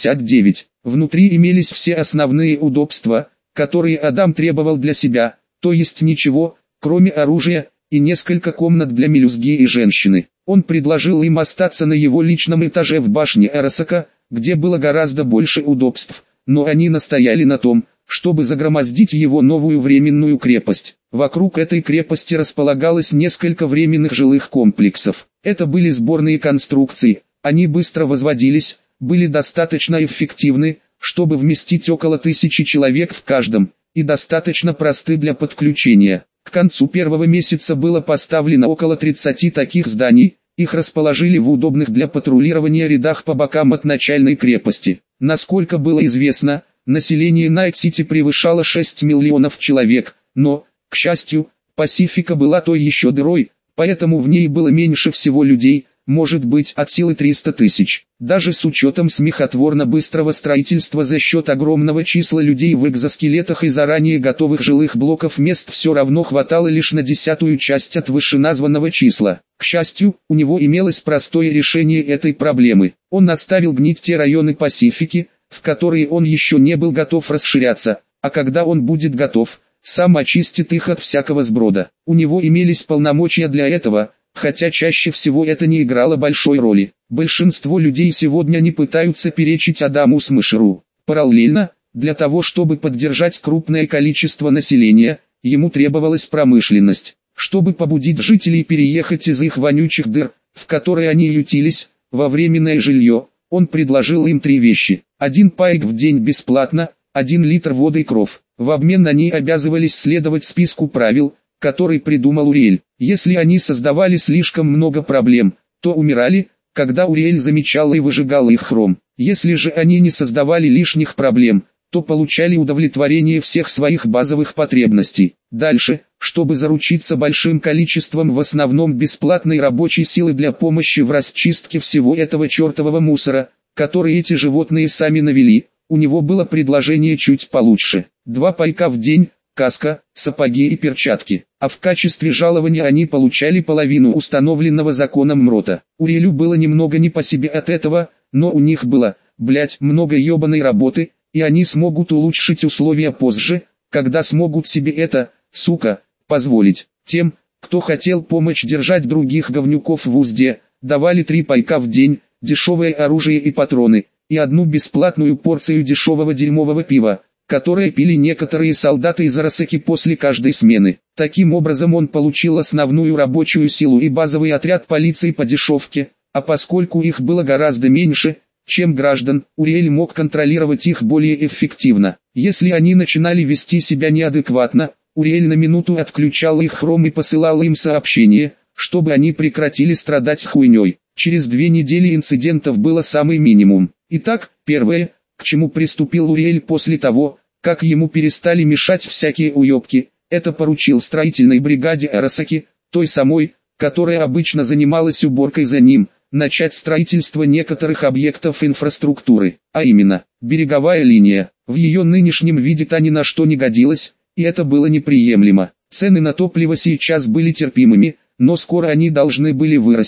59. Внутри имелись все основные удобства, которые Адам требовал для себя, то есть ничего, кроме оружия, и несколько комнат для мелюзги и женщины. Он предложил им остаться на его личном этаже в башне Арасака, где было гораздо больше удобств, но они настояли на том, чтобы загромоздить его новую временную крепость. Вокруг этой крепости располагалось несколько временных жилых комплексов. Это были сборные конструкции, они быстро возводились, были достаточно эффективны, чтобы вместить около 1000 человек в каждом, и достаточно просты для подключения. К концу первого месяца было поставлено около 30 таких зданий, их расположили в удобных для патрулирования рядах по бокам от начальной крепости. Насколько было известно, население Найт-Сити превышало 6 миллионов человек, но, к счастью, Пасифика была той еще дырой, поэтому в ней было меньше всего людей, может быть от силы 300 тысяч. Даже с учетом смехотворно быстрого строительства за счет огромного числа людей в экзоскелетах и заранее готовых жилых блоков мест все равно хватало лишь на 10-ую часть от вышеназванного числа. К счастью, у него имелось простое решение этой проблемы. Он оставил гнить те районы Пасифики, в которые он еще не был готов расширяться, а когда он будет готов, сам очистит их от всякого сброда. У него имелись полномочия для этого, хотя чаще всего это не играло большой роли. Большинство людей сегодня не пытаются перечить Адаму Смешеру. Параллельно, для того чтобы поддержать крупное количество населения, ему требовалась промышленность. Чтобы побудить жителей переехать из их вонючих дыр, в которые они ютились, во временное жилье, он предложил им 3 вещи. 1 пайк в день бесплатно, 1 литр воды и кров. В обмен они обязывались следовать списку правил, который придумал Уриэль. Если они создавали слишком много проблем, то умирали, когда Уриэль замечал и выжигал их хром. Если же они не создавали лишних проблем, то получали удовлетворение всех своих базовых потребностей. Дальше, чтобы заручиться большим количеством в основном бесплатной рабочей силы для помощи в расчистке всего этого чертового мусора, который эти животные сами навели, у него было предложение чуть получше. 2 пайка в день, каска, сапоги и перчатки, а в качестве жалования они получали половину установленного законом МРОТа. Уриэлю было немного не по себе от этого, но у них было, много ебаной работы, и они смогут улучшить условия позже, когда смогут себе это, позволить. Тем, кто хотел помочь держать других говнюков в узде, давали 3 пайка в день, дешевое оружие и патроны, и 1 бесплатную порцию дешевого дерьмового пива, которое пили некоторые солдаты из Арасаки после каждой смены. Таким образом он получил основную рабочую силу и базовый отряд полиции по дешевке, а поскольку их было гораздо меньше, чем граждан, Уриэль мог контролировать их более эффективно. Если они начинали вести себя неадекватно, Уриэль на минуту отключал их хром и посылал им сообщение, чтобы они прекратили страдать хуйней. Через 2 недели инцидентов было самый минимум. Итак, первое, к чему приступил Уриэль после того, как ему перестали мешать всякие уебки, это поручил строительной бригаде Арасаки, той самой, которая обычно занималась уборкой за ним, начать строительство некоторых объектов инфраструктуры, а именно, береговая линия. В ее нынешнем виде та ни на что не годилась, и это было неприемлемо. Цены на топливо сейчас были терпимыми, но скоро они должны были вырасти,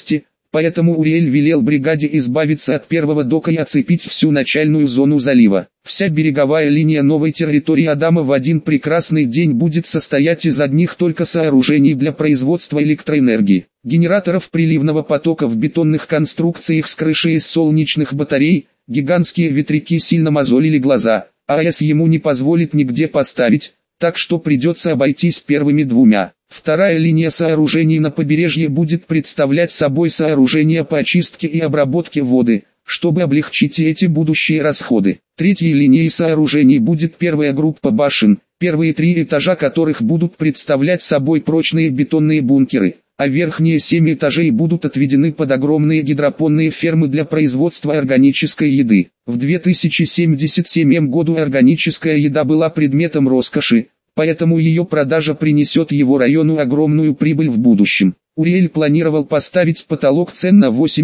Поэтому Уриэль велел бригаде избавиться от первого дока и оцепить всю начальную зону залива. Вся береговая линия новой территории Адама в один прекрасный день будет состоять из одних только сооружений для производства электроэнергии, генераторов приливного потока в бетонных конструкциях с крышей из солнечных батарей. Гигантские ветряки сильно мозолили глаза, а АЭС ему не позволит нигде поставить, так что придется обойтись первыми двумя. Вторая линия сооружений на побережье будет представлять собой сооружения по очистке и обработке воды, чтобы облегчить эти будущие расходы. Третьей линией сооружений будет первая группа башен, первые 3 этажа которых будут представлять собой прочные бетонные бункеры, а верхние 7 этажей будут отведены под огромные гидропонные фермы для производства органической еды. В 2077 году органическая еда была предметом роскоши, поэтому ее продажа принесет его району огромную прибыль в будущем. Уриэль планировал поставить потолок цен на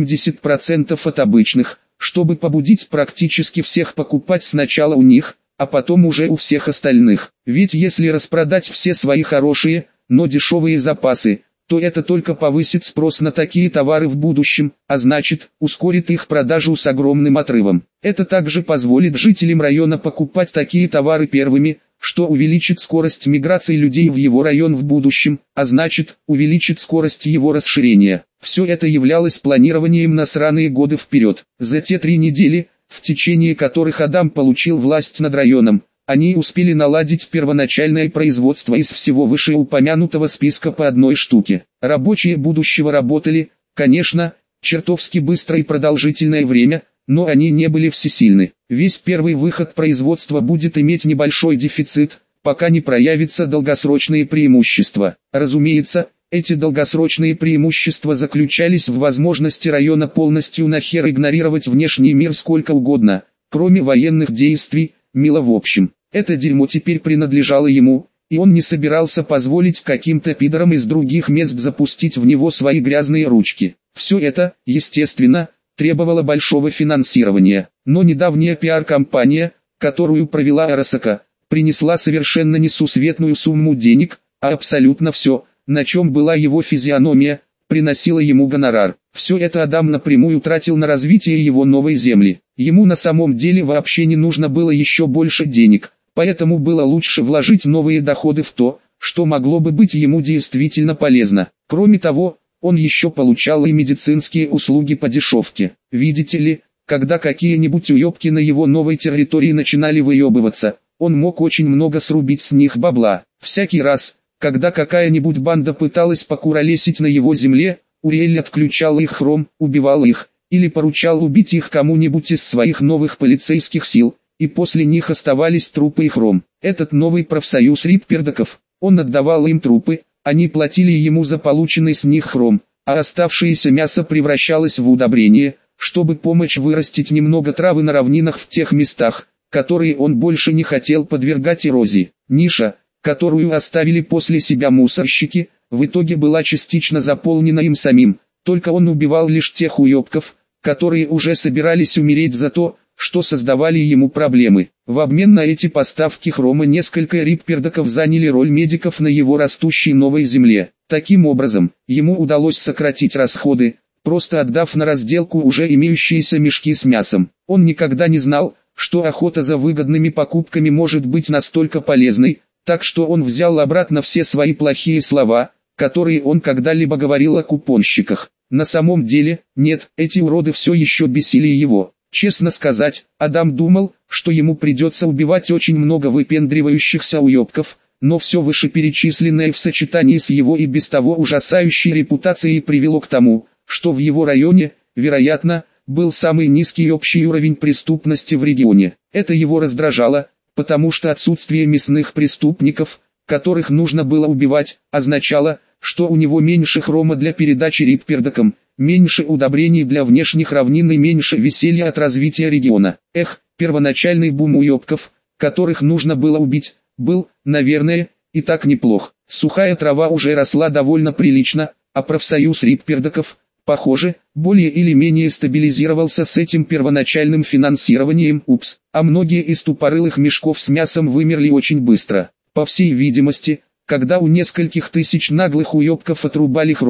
80% от обычных, чтобы побудить практически всех покупать сначала у них, а потом уже у всех остальных. Ведь если распродать все свои хорошие, но дешевые запасы, то это только повысит спрос на такие товары в будущем, а значит, ускорит их продажу с огромным отрывом. Это также позволит жителям района покупать такие товары первыми, что увеличит скорость миграции людей в его район в будущем, а значит, увеличит скорость его расширения. Все это являлось планированием на сраные годы вперед. За те 3 недели, в течение которых Адам получил власть над районом, они успели наладить первоначальное производство из всего вышеупомянутого списка по одной штуке. Рабочие будущего работали, конечно, чертовски быстро и продолжительное время, но они не были всесильны. Весь первый выход производства будет иметь небольшой дефицит, пока не проявятся долгосрочные преимущества. Разумеется, эти долгосрочные преимущества заключались в возможности района полностью нахер игнорировать внешний мир сколько угодно, кроме военных действий, мило в общем. Это дерьмо теперь принадлежало ему, и он не собирался позволить каким-то пидорам из других мест запустить в него свои грязные ручки. Все это, естественно, требовало большого финансирования, но недавняя пиар-компания, которую провела Арасака, принесла совершенно несусветную сумму денег, а абсолютно все, на чем была его физиономия, приносило ему гонорар. Все это Адам напрямую тратил на развитие его новой земли. Ему на самом деле вообще не нужно было еще больше денег, поэтому было лучше вложить новые доходы в то, что могло бы быть ему действительно полезно. Кроме того, он еще получал и медицинские услуги по дешевке. Видите ли, когда какие-нибудь уебки на его новой территории начинали выебываться, он мог очень много срубить с них бабла. Всякий раз, когда какая-нибудь банда пыталась покуролесить на его земле, Уриэль отключал их хром, убивал их, или поручал убить их кому-нибудь из своих новых полицейских сил, и после них оставались трупы и хром. Этот новый профсоюз риппердоков, он отдавал им трупы, они платили ему за полученный с них хром, а оставшееся мясо превращалось в удобрение, чтобы помочь вырастить немного травы на равнинах в тех местах, которые он больше не хотел подвергать эрозии. Ниша, которую оставили после себя мусорщики, в итоге была частично заполнена им самим, только он убивал лишь тех уебков, которые уже собирались умереть за то, что создавали ему проблемы. В обмен на эти поставки хрома несколько риппердоков заняли роль медиков на его растущей новой земле. Таким образом, ему удалось сократить расходы, просто отдав на разделку уже имеющиеся мешки с мясом. Он никогда не знал, что охота за выгодными покупками может быть настолько полезной, так что он взял обратно все свои плохие слова, которые он когда-либо говорил о купонщиках. На самом деле, нет, эти уроды все еще бесили его. Честно сказать, Адам думал, что ему придется убивать очень много выпендривающихся уебков, но все вышеперечисленное в сочетании с его и без того ужасающей репутацией привело к тому, что в его районе, вероятно, был самый низкий общий уровень преступности в регионе. Это его раздражало, потому что отсутствие мясных преступников, которых нужно было убивать, означало, что у него меньше хрома для передачи риппердокам, меньше удобрений для внешних равнин и меньше веселья от развития региона. Первоначальный бум уебков, которых нужно было убить, был, наверное, и так неплох. Сухая трава уже росла довольно прилично, а профсоюз риппердоков, похоже, более или менее стабилизировался с этим первоначальным финансированием. А многие из тупорылых мешков с мясом вымерли очень быстро. По всей видимости, когда у нескольких тысяч наглых уебков отрубали хром,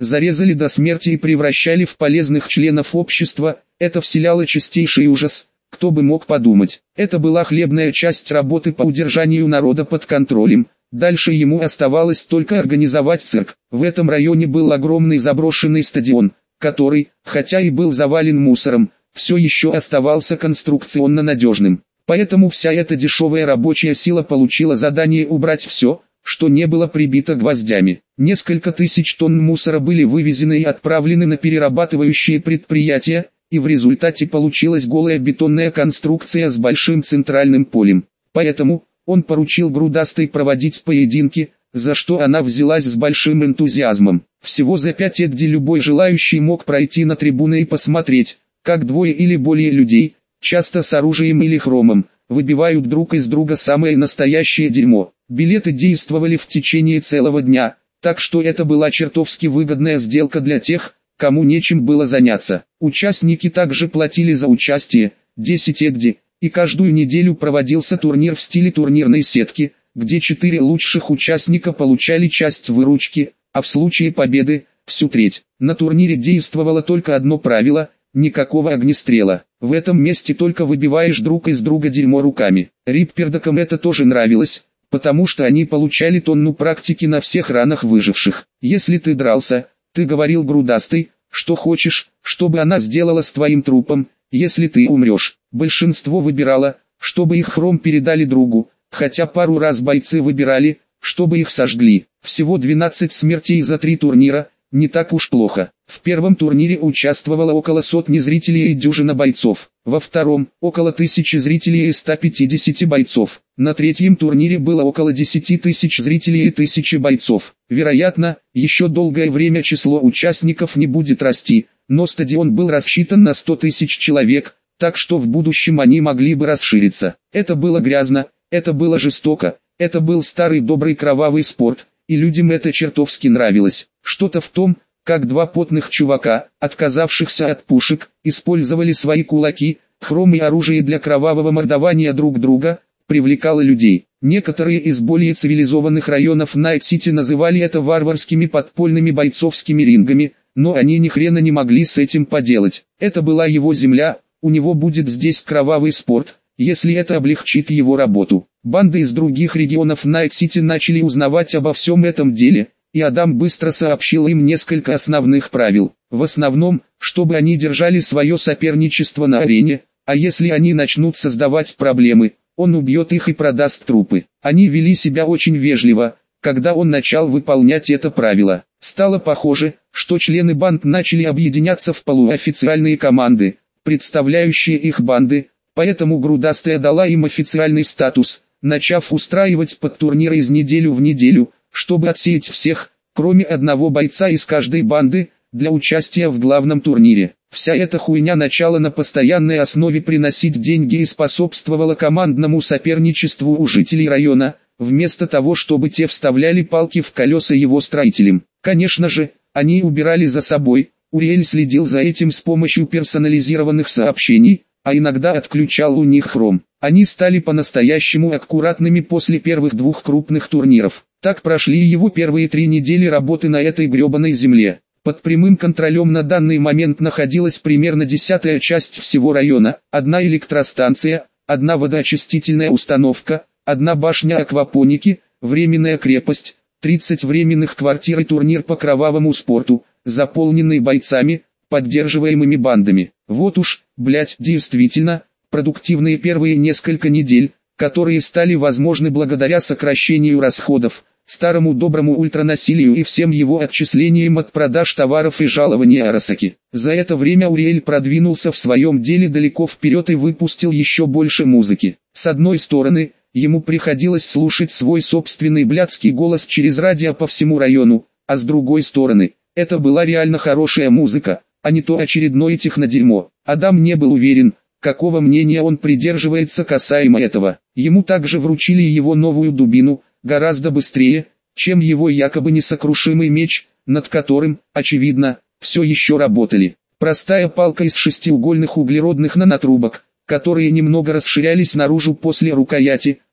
зарезали до смерти и превращали в полезных членов общества. Это вселяло чистейший ужас. Кто бы мог подумать. Это была хлебная часть работы по удержанию народа под контролем. Дальше ему оставалось только организовать цирк. В этом районе был огромный заброшенный стадион, который, хотя и был завален мусором, все еще оставался конструкционно надежным. Поэтому вся эта дешевая рабочая сила получила задание убрать все, что не было прибито гвоздями. Несколько тысяч тонн мусора были вывезены и отправлены на перерабатывающие предприятия, и в результате получилась голая бетонная конструкция с большим центральным полем. Поэтому он поручил Грудастой проводить поединки, за что она взялась с большим энтузиазмом. Всего за 5 эгди любой желающий мог пройти на трибуны и посмотреть, как двое или более людей, часто с оружием или хромом, выбивают друг из друга самое настоящее дерьмо. Билеты действовали в течение целого дня, так что это была чертовски выгодная сделка для тех, кому нечем было заняться. Участники также платили за участие, 10 эгди, и каждую неделю проводился турнир в стиле турнирной сетки, где 4 лучших участника получали часть выручки, а в случае победы – всю треть. На турнире действовало только одно правило – никакого огнестрела. В этом месте только выбиваешь друг из друга дерьмо руками. Риппердокам это тоже нравилось, потому что они получали тонну практики на всех ранах выживших. Если ты дрался, ты говорил Грудастой, что хочешь, чтобы она сделала с твоим трупом, если ты умрешь. Большинство выбирало, чтобы их хром передали другу, хотя пару раз бойцы выбирали, чтобы их сожгли. Всего 12 смертей за 3 турнира, не так уж плохо. В первом турнире участвовало около сотни зрителей и дюжина бойцов. Во втором – около 1000 зрителей и 150 бойцов. На третьем турнире было около 10 тысяч зрителей и 1000 бойцов. Вероятно, еще долгое время число участников не будет расти, но стадион был рассчитан на 100 тысяч человек, так что в будущем они могли бы расшириться. Это было грязно, это было жестоко, это был старый добрый кровавый спорт, и людям это чертовски нравилось. Что-то в том, как два потных чувака, отказавшихся от пушек, использовали свои кулаки, хром и оружие для кровавого мордования друг друга, привлекало людей. Некоторые из более цивилизованных районов Найт-Сити называли это варварскими подпольными бойцовскими рингами, но они ни хрена не могли с этим поделать. Это была его земля, у него будет здесь кровавый спорт, если это облегчит его работу. Банды из других регионов Найт-Сити начали узнавать обо всем этом деле, и Адам быстро сообщил им несколько основных правил. В основном, чтобы они держали свое соперничество на арене, а если они начнут создавать проблемы, он убьет их и продаст трупы. Они вели себя очень вежливо, когда он начал выполнять это правило. Стало похоже, что члены банд начали объединяться в полуофициальные команды, представляющие их банды, поэтому Грудастая дала им официальный статус, начав устраивать подтурниры из неделю в неделю, чтобы отсеять всех, кроме одного бойца из каждой банды, для участия в главном турнире. Вся эта хуйня начала на постоянной основе приносить деньги и способствовала командному соперничеству у жителей района, вместо того чтобы те вставляли палки в колеса его строителям. Конечно же, они убирали за собой, Уриэль следил за этим с помощью персонализированных сообщений, а иногда отключал у них хром. Они стали по-настоящему аккуратными после первых 2 крупных турниров. Так прошли его первые 3 недели работы на этой гребаной земле. Под прямым контролем на данный момент находилась примерно 10-я часть всего района, 1 электростанция, 1 водоочистительная установка, 1 башня аквапоники, временная крепость, 30 временных квартир и турнир по кровавому спорту, заполненный бойцами, поддерживаемыми бандами. Вот уж, блять, действительно, продуктивные первые несколько недель, которые стали возможны благодаря сокращению расходов, старому доброму ультранасилию и всем его отчислениям от продаж товаров и жалования Арасаки. За это время Уриэль продвинулся в своем деле далеко вперед и выпустил еще больше музыки. С одной стороны, ему приходилось слушать свой собственный блядский голос через радио по всему району, а с другой стороны, это была реально хорошая музыка, а не то очередное технодерьмо. Адам не был уверен, какого мнения он придерживается касаемо этого. Ему также вручили его новую дубину, гораздо быстрее, чем его якобы несокрушимый меч, над которым, очевидно, все еще работали. Простая палка из 6-угольных углеродных нанотрубок, которые немного расширялись наружу после рукояти,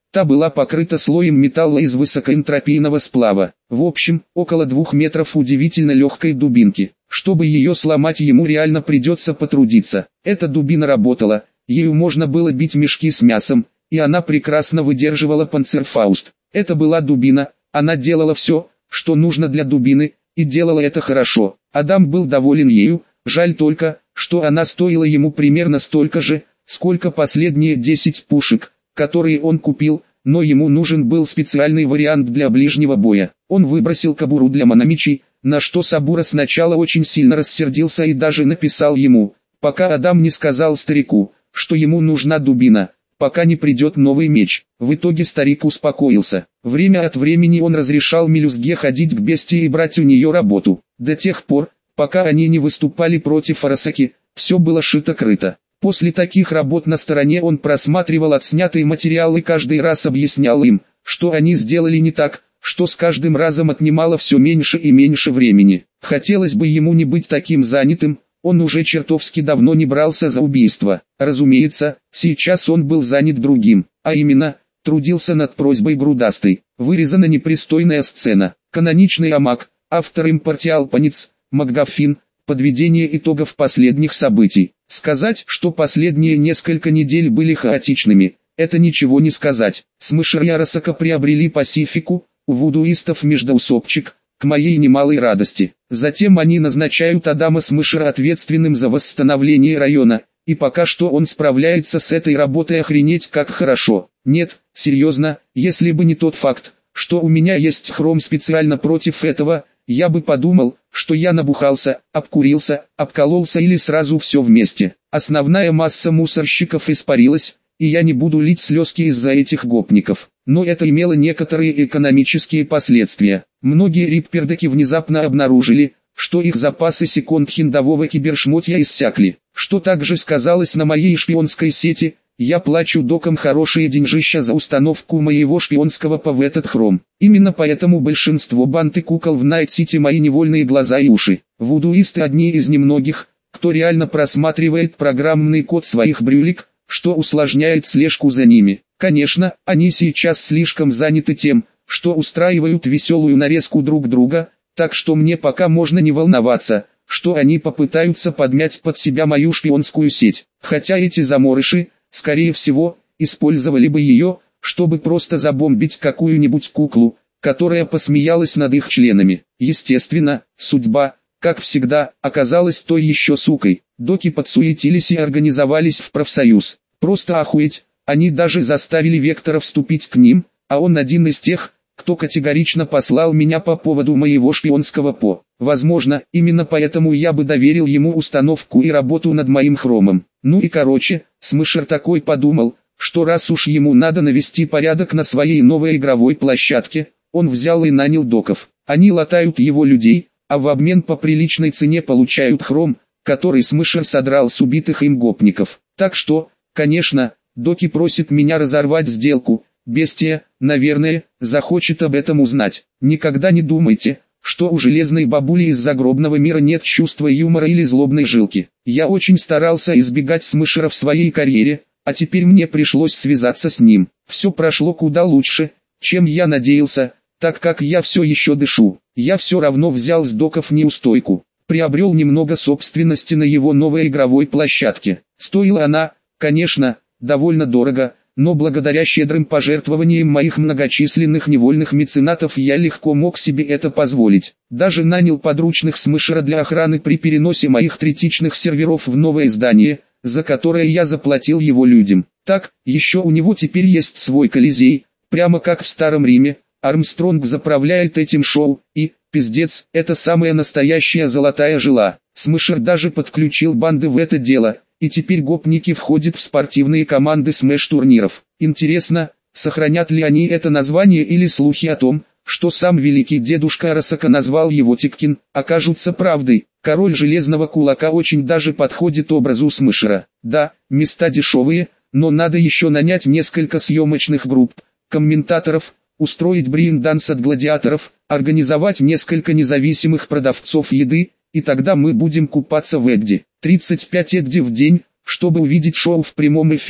Та была покрыта слоем металла из высокоэнтропийного сплава. В общем, около 2 метров удивительно легкой дубинки. Чтобы ее сломать, ему реально придется потрудиться. Эта дубина работала, ею можно было бить мешки с мясом, и она прекрасно выдерживала панцерфауст. Это была дубина, она делала все, что нужно для дубины, и делала это хорошо. Адам был доволен ею, жаль только, что она стоила ему примерно столько же, сколько последние 10 пушек, которые он купил, но ему нужен был специальный вариант для ближнего боя. Он выбросил кобуру для мономичей, на что Сабура сначала очень сильно рассердился и даже написал ему, пока Адам не сказал старику, что ему нужна дубина, пока не придет новый меч. В итоге старик успокоился. Время от времени он разрешал мелюзге ходить к бестии и брать у нее работу. До тех пор, пока они не выступали против Арасаки, все было шито-крыто. После таких работ на стороне он просматривал отснятые материалы и каждый раз объяснял им, что они сделали не так, что с каждым разом отнимало все меньше и меньше времени. Хотелось бы ему не быть таким занятым, он уже чертовски давно не брался за убийство. Разумеется, сейчас он был занят другим, а именно, трудился над просьбой Грудастой. Вырезана непристойная сцена. Каноничный Амак, автор импортиалпанец, МакГаффин, подведение итогов последних событий. Сказать, что последние несколько недель были хаотичными, это ничего не сказать. Смышер и Арасака приобрели Пасифику, у вудуистов междоусобчик, к моей немалой радости. Затем они назначают Адама Смышера ответственным за восстановление района, и пока что он справляется с этой работой охренеть как хорошо. Нет, серьезно, если бы не тот факт, что у меня есть хром специально против этого, я бы подумал, что я набухался, обкурился, обкололся или сразу все вместе. Основная масса мусорщиков испарилась, и я не буду лить слезки из-за этих гопников. Но это имело некоторые экономические последствия. Многие риппердеки внезапно обнаружили, что их запасы секонд-хендового кибершмотья иссякли. Что также сказалось на моей шпионской сети, я плачу докам хорошие деньжища за установку моего шпионского ПО в этот хром. Именно поэтому большинство банд и кукол в Найт-Сити мои невольные глаза и уши. Вудуисты одни из немногих, кто реально просматривает программный код своих брюлик, что усложняет слежку за ними. Конечно, они сейчас слишком заняты тем, что устраивают веселую нарезку друг друга, так что мне пока можно не волноваться, что они попытаются подмять под себя мою шпионскую сеть. Хотя эти заморыши, скорее всего, использовали бы ее, чтобы просто забомбить какую-нибудь куклу, которая посмеялась над их членами. Естественно, судьба, как всегда, оказалась той еще сукой. Доки подсуетились и организовались в профсоюз. Просто охуеть, они даже заставили Вектора вступить к ним, а он один из тех, кто категорично послал меня по поводу моего шпионского ПО. Возможно, именно поэтому я бы доверил ему установку и работу над моим хромом. Ну и короче, Смышер такой подумал, что раз уж ему надо навести порядок на своей новой игровой площадке, он взял и нанял доков. Они латают его людей, а в обмен по приличной цене получают хром, который Смышер содрал с убитых им гопников. Так что, конечно, доки просят меня разорвать сделку. Бестия, наверное, захочет об этом узнать. Никогда не думайте, что у железной бабули из загробного мира нет чувства юмора или злобной жилки. Я очень старался избегать Смышера в своей карьере, а теперь мне пришлось связаться с ним. Все прошло куда лучше, чем я надеялся, так как я все еще дышу. Я все равно взял с доков неустойку, приобрел немного собственности на его новой игровой площадке. Стоила она, конечно, довольно дорого, но благодаря щедрым пожертвованиям моих многочисленных невольных меценатов я легко мог себе это позволить. Даже нанял подручных Смышера для охраны при переносе моих третичных серверов в новое здание, за которое я заплатил его людям. Так, еще у него теперь есть свой Колизей, прямо как в Старом Риме. Армстронг заправляет этим шоу, и, пиздец, это самая настоящая золотая жила. Смышер даже подключил банды в это дело, и теперь гопники входят в спортивные команды смэш-турниров. Интересно, сохранят ли они это название или слухи о том, что сам великий дедушка Арасака назвал его Тиккин, окажутся правдой. Король железного кулака очень даже подходит образу Смышера. Да, места дешевые, но надо еще нанять несколько съемочных групп, комментаторов, устроить брейн-данс от гладиаторов, организовать несколько независимых продавцов еды, и тогда мы будем купаться в Эгде. 35 Эгде в день, чтобы увидеть шоу в прямом эфире,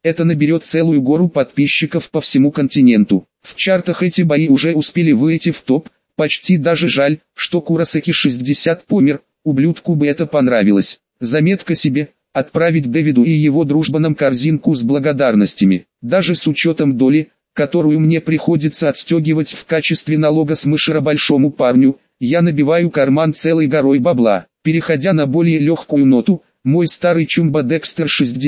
это наберет целую гору подписчиков по всему континенту. В чартах эти бои уже успели выйти в топ, почти даже жаль, что Куросаки 60 помер, ублюдку бы это понравилось. Заметка себе, отправить Дэвиду и его дружбанам корзинку с благодарностями, даже с учетом доли, которую мне приходится отстегивать в качестве налога с мышера большому парню, я набиваю карман целой горой бабла. Переходя на более легкую ноту, мой старый чумба Декстер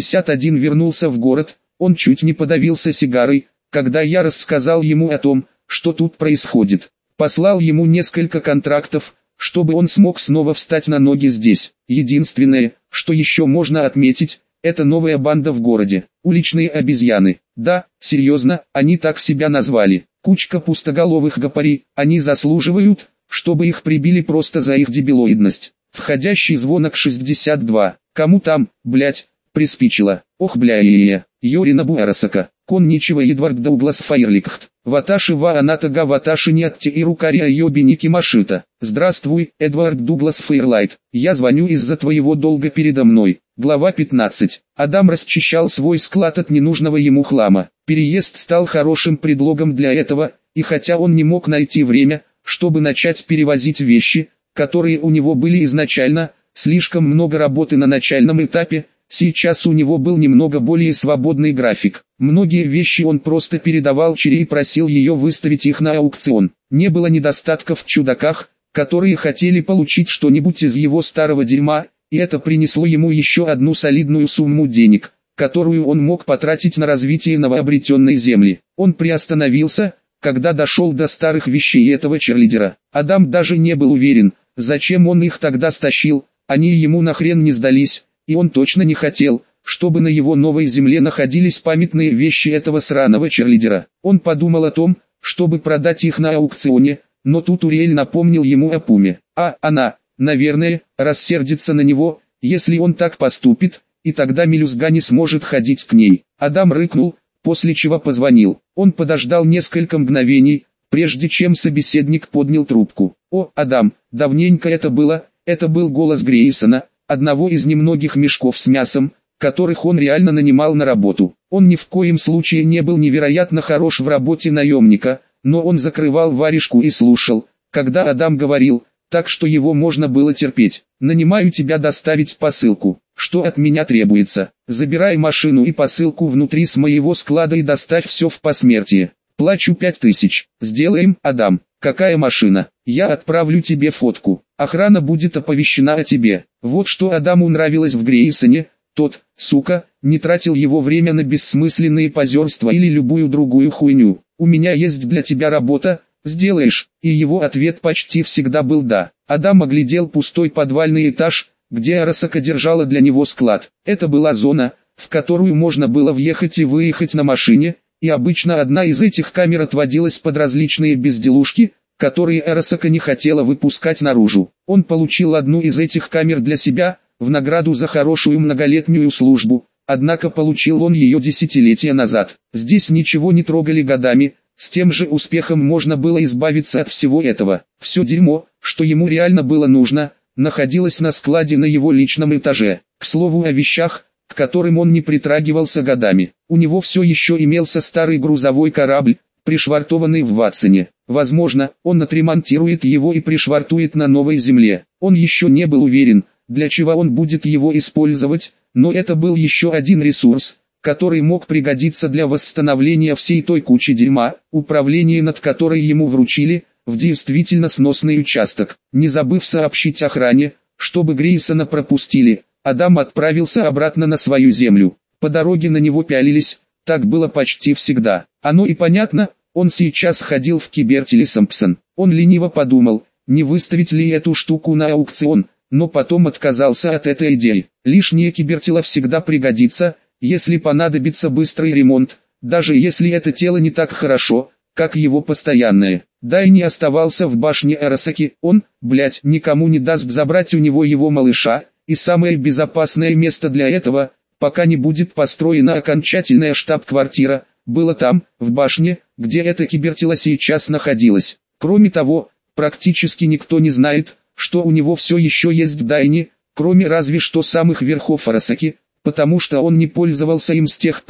61 вернулся в город, он чуть не подавился сигарой, когда я рассказал ему о том, что тут происходит. Послал ему несколько контрактов, чтобы он смог снова встать на ноги здесь. Единственное, что еще можно отметить, это новая банда в городе. Уличные обезьяны. Да, серьезно, они так себя назвали. Кучка пустоголовых гопарей, они заслуживают, чтобы их прибили просто за их дебилоидность. Входящий звонок 62. Кому там, блять, приспичило? Ох бля-е-е. Йорина Буэросака. Конничего Эдвард Дуглас Файрликхт. Ваташи ва анатага ваташи нятти и рукария йоби Никимашита. Здравствуй, Эдвард Дуглас Фейрлайт. Я звоню из-за твоего долга передо мной. Глава 15. Адам расчищал свой склад от ненужного ему хлама. Переезд стал хорошим предлогом для этого, и хотя он не мог найти время, чтобы начать перевозить вещи, которые у него были изначально, слишком много работы на начальном этапе, сейчас у него был немного более свободный график. Многие вещи он просто передавал Черри и просил ее выставить их на аукцион. Не было недостатков в чудаках, которые хотели получить что-нибудь из его старого дерьма, и это принесло ему еще одну солидную сумму денег, которую он мог потратить на развитие новообретенной земли. Он приостановился, когда дошел до старых вещей этого черлидера. Адам даже не был уверен, зачем он их тогда стащил, они ему нахрен не сдались, и он точно не хотел, чтобы на его новой земле находились памятные вещи этого сраного черлидера. Он подумал о том, чтобы продать их на аукционе, но тут Уриэль напомнил ему о Пуме. А она, наверное, рассердится на него, если он так поступит, и тогда мелюзга не сможет ходить к ней. Адам рыкнул, после чего позвонил. Он подождал несколько мгновений, прежде чем собеседник поднял трубку. «О, Адам, давненько это было», это был голос Грейсона, одного из немногих мешков с мясом, которых он реально нанимал на работу. Он ни в коем случае не был невероятно хорош в работе наемника, но он закрывал варежку и слушал, когда Адам говорил, так что его можно было терпеть. «Нанимаю тебя доставить посылку. Что от меня требуется? Забирай машину и посылку внутри с моего склада и доставь все в посмертие. Плачу 5000. Сделаем, Адам. Какая машина? Я отправлю тебе фотку. Охрана будет оповещена о тебе». Вот что Адаму нравилось в Грейсоне. Тот, сука, не тратил его время на бессмысленные позерства или любую другую хуйню. «У меня есть для тебя работа, сделаешь?» И его ответ почти всегда был «да». Адам оглядел пустой подвальный этаж, где Арасака держала для него склад. Это была зона, в которую можно было въехать и выехать на машине, и обычно одна из этих камер отводилась под различные безделушки, которые Арасака не хотела выпускать наружу. Он получил одну из этих камер для себя, в награду за хорошую многолетнюю службу, однако получил он ее десятилетия назад. Здесь ничего не трогали годами, с тем же успехом можно было избавиться от всего этого. Все дерьмо, что ему реально было нужно, находилось на складе на его личном этаже. К слову о вещах, к которым он не притрагивался годами. У него все еще имелся старый грузовой корабль, пришвартованный в Ватсоне. Возможно, он отремонтирует его и пришвартует на новой земле. Он еще не был уверен, для чего он будет его использовать, но это был еще один ресурс, который мог пригодиться для восстановления всей той кучи дерьма, управление над которой ему вручили, в действительно сносный участок. Не забыв сообщить охране, чтобы Грейсона пропустили, Адам отправился обратно на свою землю. По дороге на него пялились, так было почти всегда. Оно и понятно, он сейчас ходил в Кибертеле Сампсон. Он лениво подумал, не выставить ли эту штуку на аукцион, но потом отказался от этой идеи. Лишнее Кибертело всегда пригодится, если понадобится быстрый ремонт, даже если это тело не так хорошо, как его постоянное. Дайни оставался в башне Арасаки, он, никому не даст забрать у него его малыша, и самое безопасное место для этого, пока не будет построена окончательная штаб-квартира, было там, в башне, где это кибертело сейчас находилось. Кроме того, практически никто не знает, что у него все еще есть Дайни, кроме разве что самых верхов Арасаки, потому что он не пользовался им с тех пор,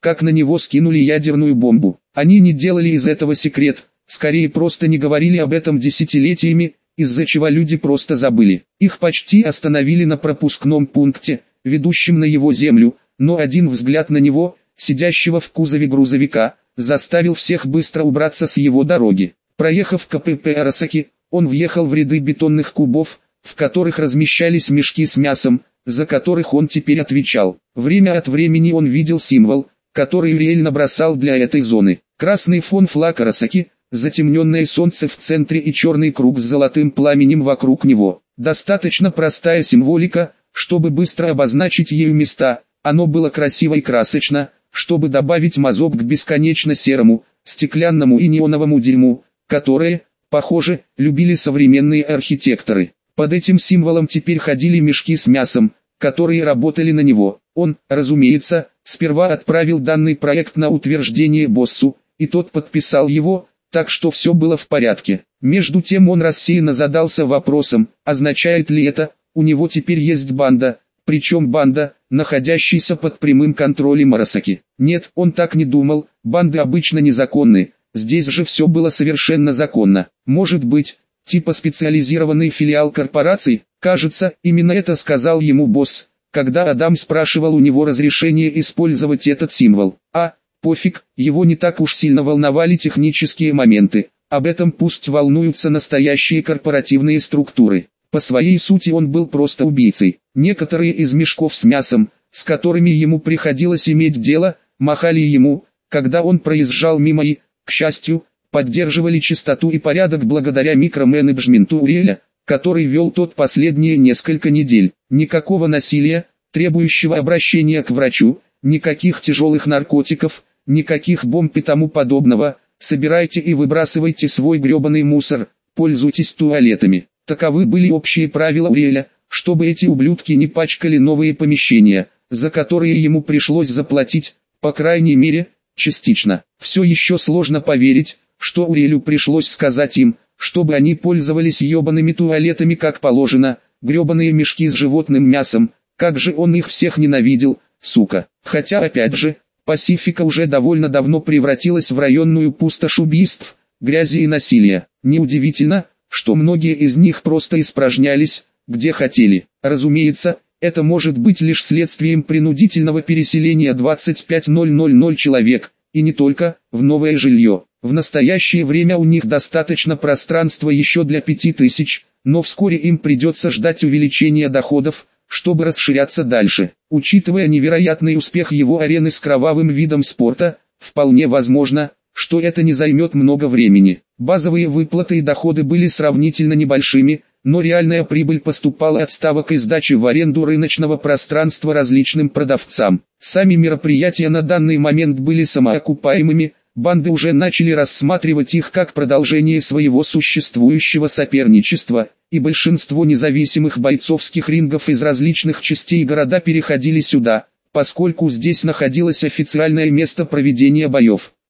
как на него скинули ядерную бомбу. Они не делали из этого секрет, скорее просто не говорили об этом десятилетиями, из-за чего люди просто забыли. Их почти остановили на пропускном пункте, ведущем на его землю, но один взгляд на него, сидящего в кузове грузовика, заставил всех быстро убраться с его дороги. Проехав КПП Арасаки, он въехал в ряды бетонных кубов, в которых размещались мешки с мясом, за которых он теперь отвечал. Время от времени он видел символ, который Уриэль набросал для этой зоны. Красный фон флаг Арасаки, затемненное солнце в центре и черный круг с золотым пламенем вокруг него. Достаточно простая символика, чтобы быстро обозначить ею места. Оно было красиво и красочно, чтобы добавить мазок к бесконечно серому, стеклянному и неоновому дерьму, которое, похоже, любили современные архитекторы. Под этим символом теперь ходили мешки с мясом, которые работали на него. Он, разумеется, сперва отправил данный проект на утверждение боссу, и тот подписал его, так что все было в порядке. Между тем он рассеянно задался вопросом, означает ли это, у него теперь есть банда, причем банда, находящаяся под прямым контролем Арасаки. Нет, он так не думал, банды обычно незаконны, здесь же все было совершенно законно. Может быть, типа специализированный филиал корпораций? Кажется, именно это сказал ему босс, когда Адам спрашивал у него разрешение использовать этот символ. Пофиг, его не так уж сильно волновали технические моменты, об этом пусть волнуются настоящие корпоративные структуры. По своей сути он был просто убийцей. Некоторые из мешков с мясом, с которыми ему приходилось иметь дело, махали ему, когда он проезжал мимо и, к счастью, поддерживали чистоту и порядок благодаря микроменеджменту Уриэля, который вел тот последние несколько недель. Никакого насилия, требующего обращения к врачу, никаких тяжелых наркотиков, никаких бомб и тому подобного. Собирайте и выбрасывайте свой гребаный мусор, пользуйтесь туалетами. Таковы были общие правила Уриэля, чтобы эти ублюдки не пачкали новые помещения, за которые ему пришлось заплатить, по крайней мере, частично. Все еще сложно поверить, что Уриэлю пришлось сказать им, чтобы они пользовались ебаными туалетами как положено, гребаные мешки с животным мясом, как же он их всех ненавидел, сука. Хотя опять же, Пасифика уже довольно давно превратилась в районную пустошь убийств, грязи и насилия. Неудивительно, что многие из них просто испражнялись, где хотели. Разумеется, это может быть лишь следствием принудительного переселения 25,000 человек, и не только, в новое жилье. В настоящее время у них достаточно пространства еще для 5000, но вскоре им придется ждать увеличения доходов, чтобы расширяться дальше. Учитывая невероятный успех его арены с кровавым видом спорта, вполне возможно, что это не займет много времени. Базовые выплаты и доходы были сравнительно небольшими, но реальная прибыль поступала от ставок и сдачи в аренду рыночного пространства различным продавцам. Сами мероприятия на данный момент были самоокупаемыми, банды уже начали рассматривать их как продолжение своего существующего соперничества, и большинство независимых бойцовских рингов из различных частей города переходили сюда, поскольку здесь находилось официальное место проведения боев.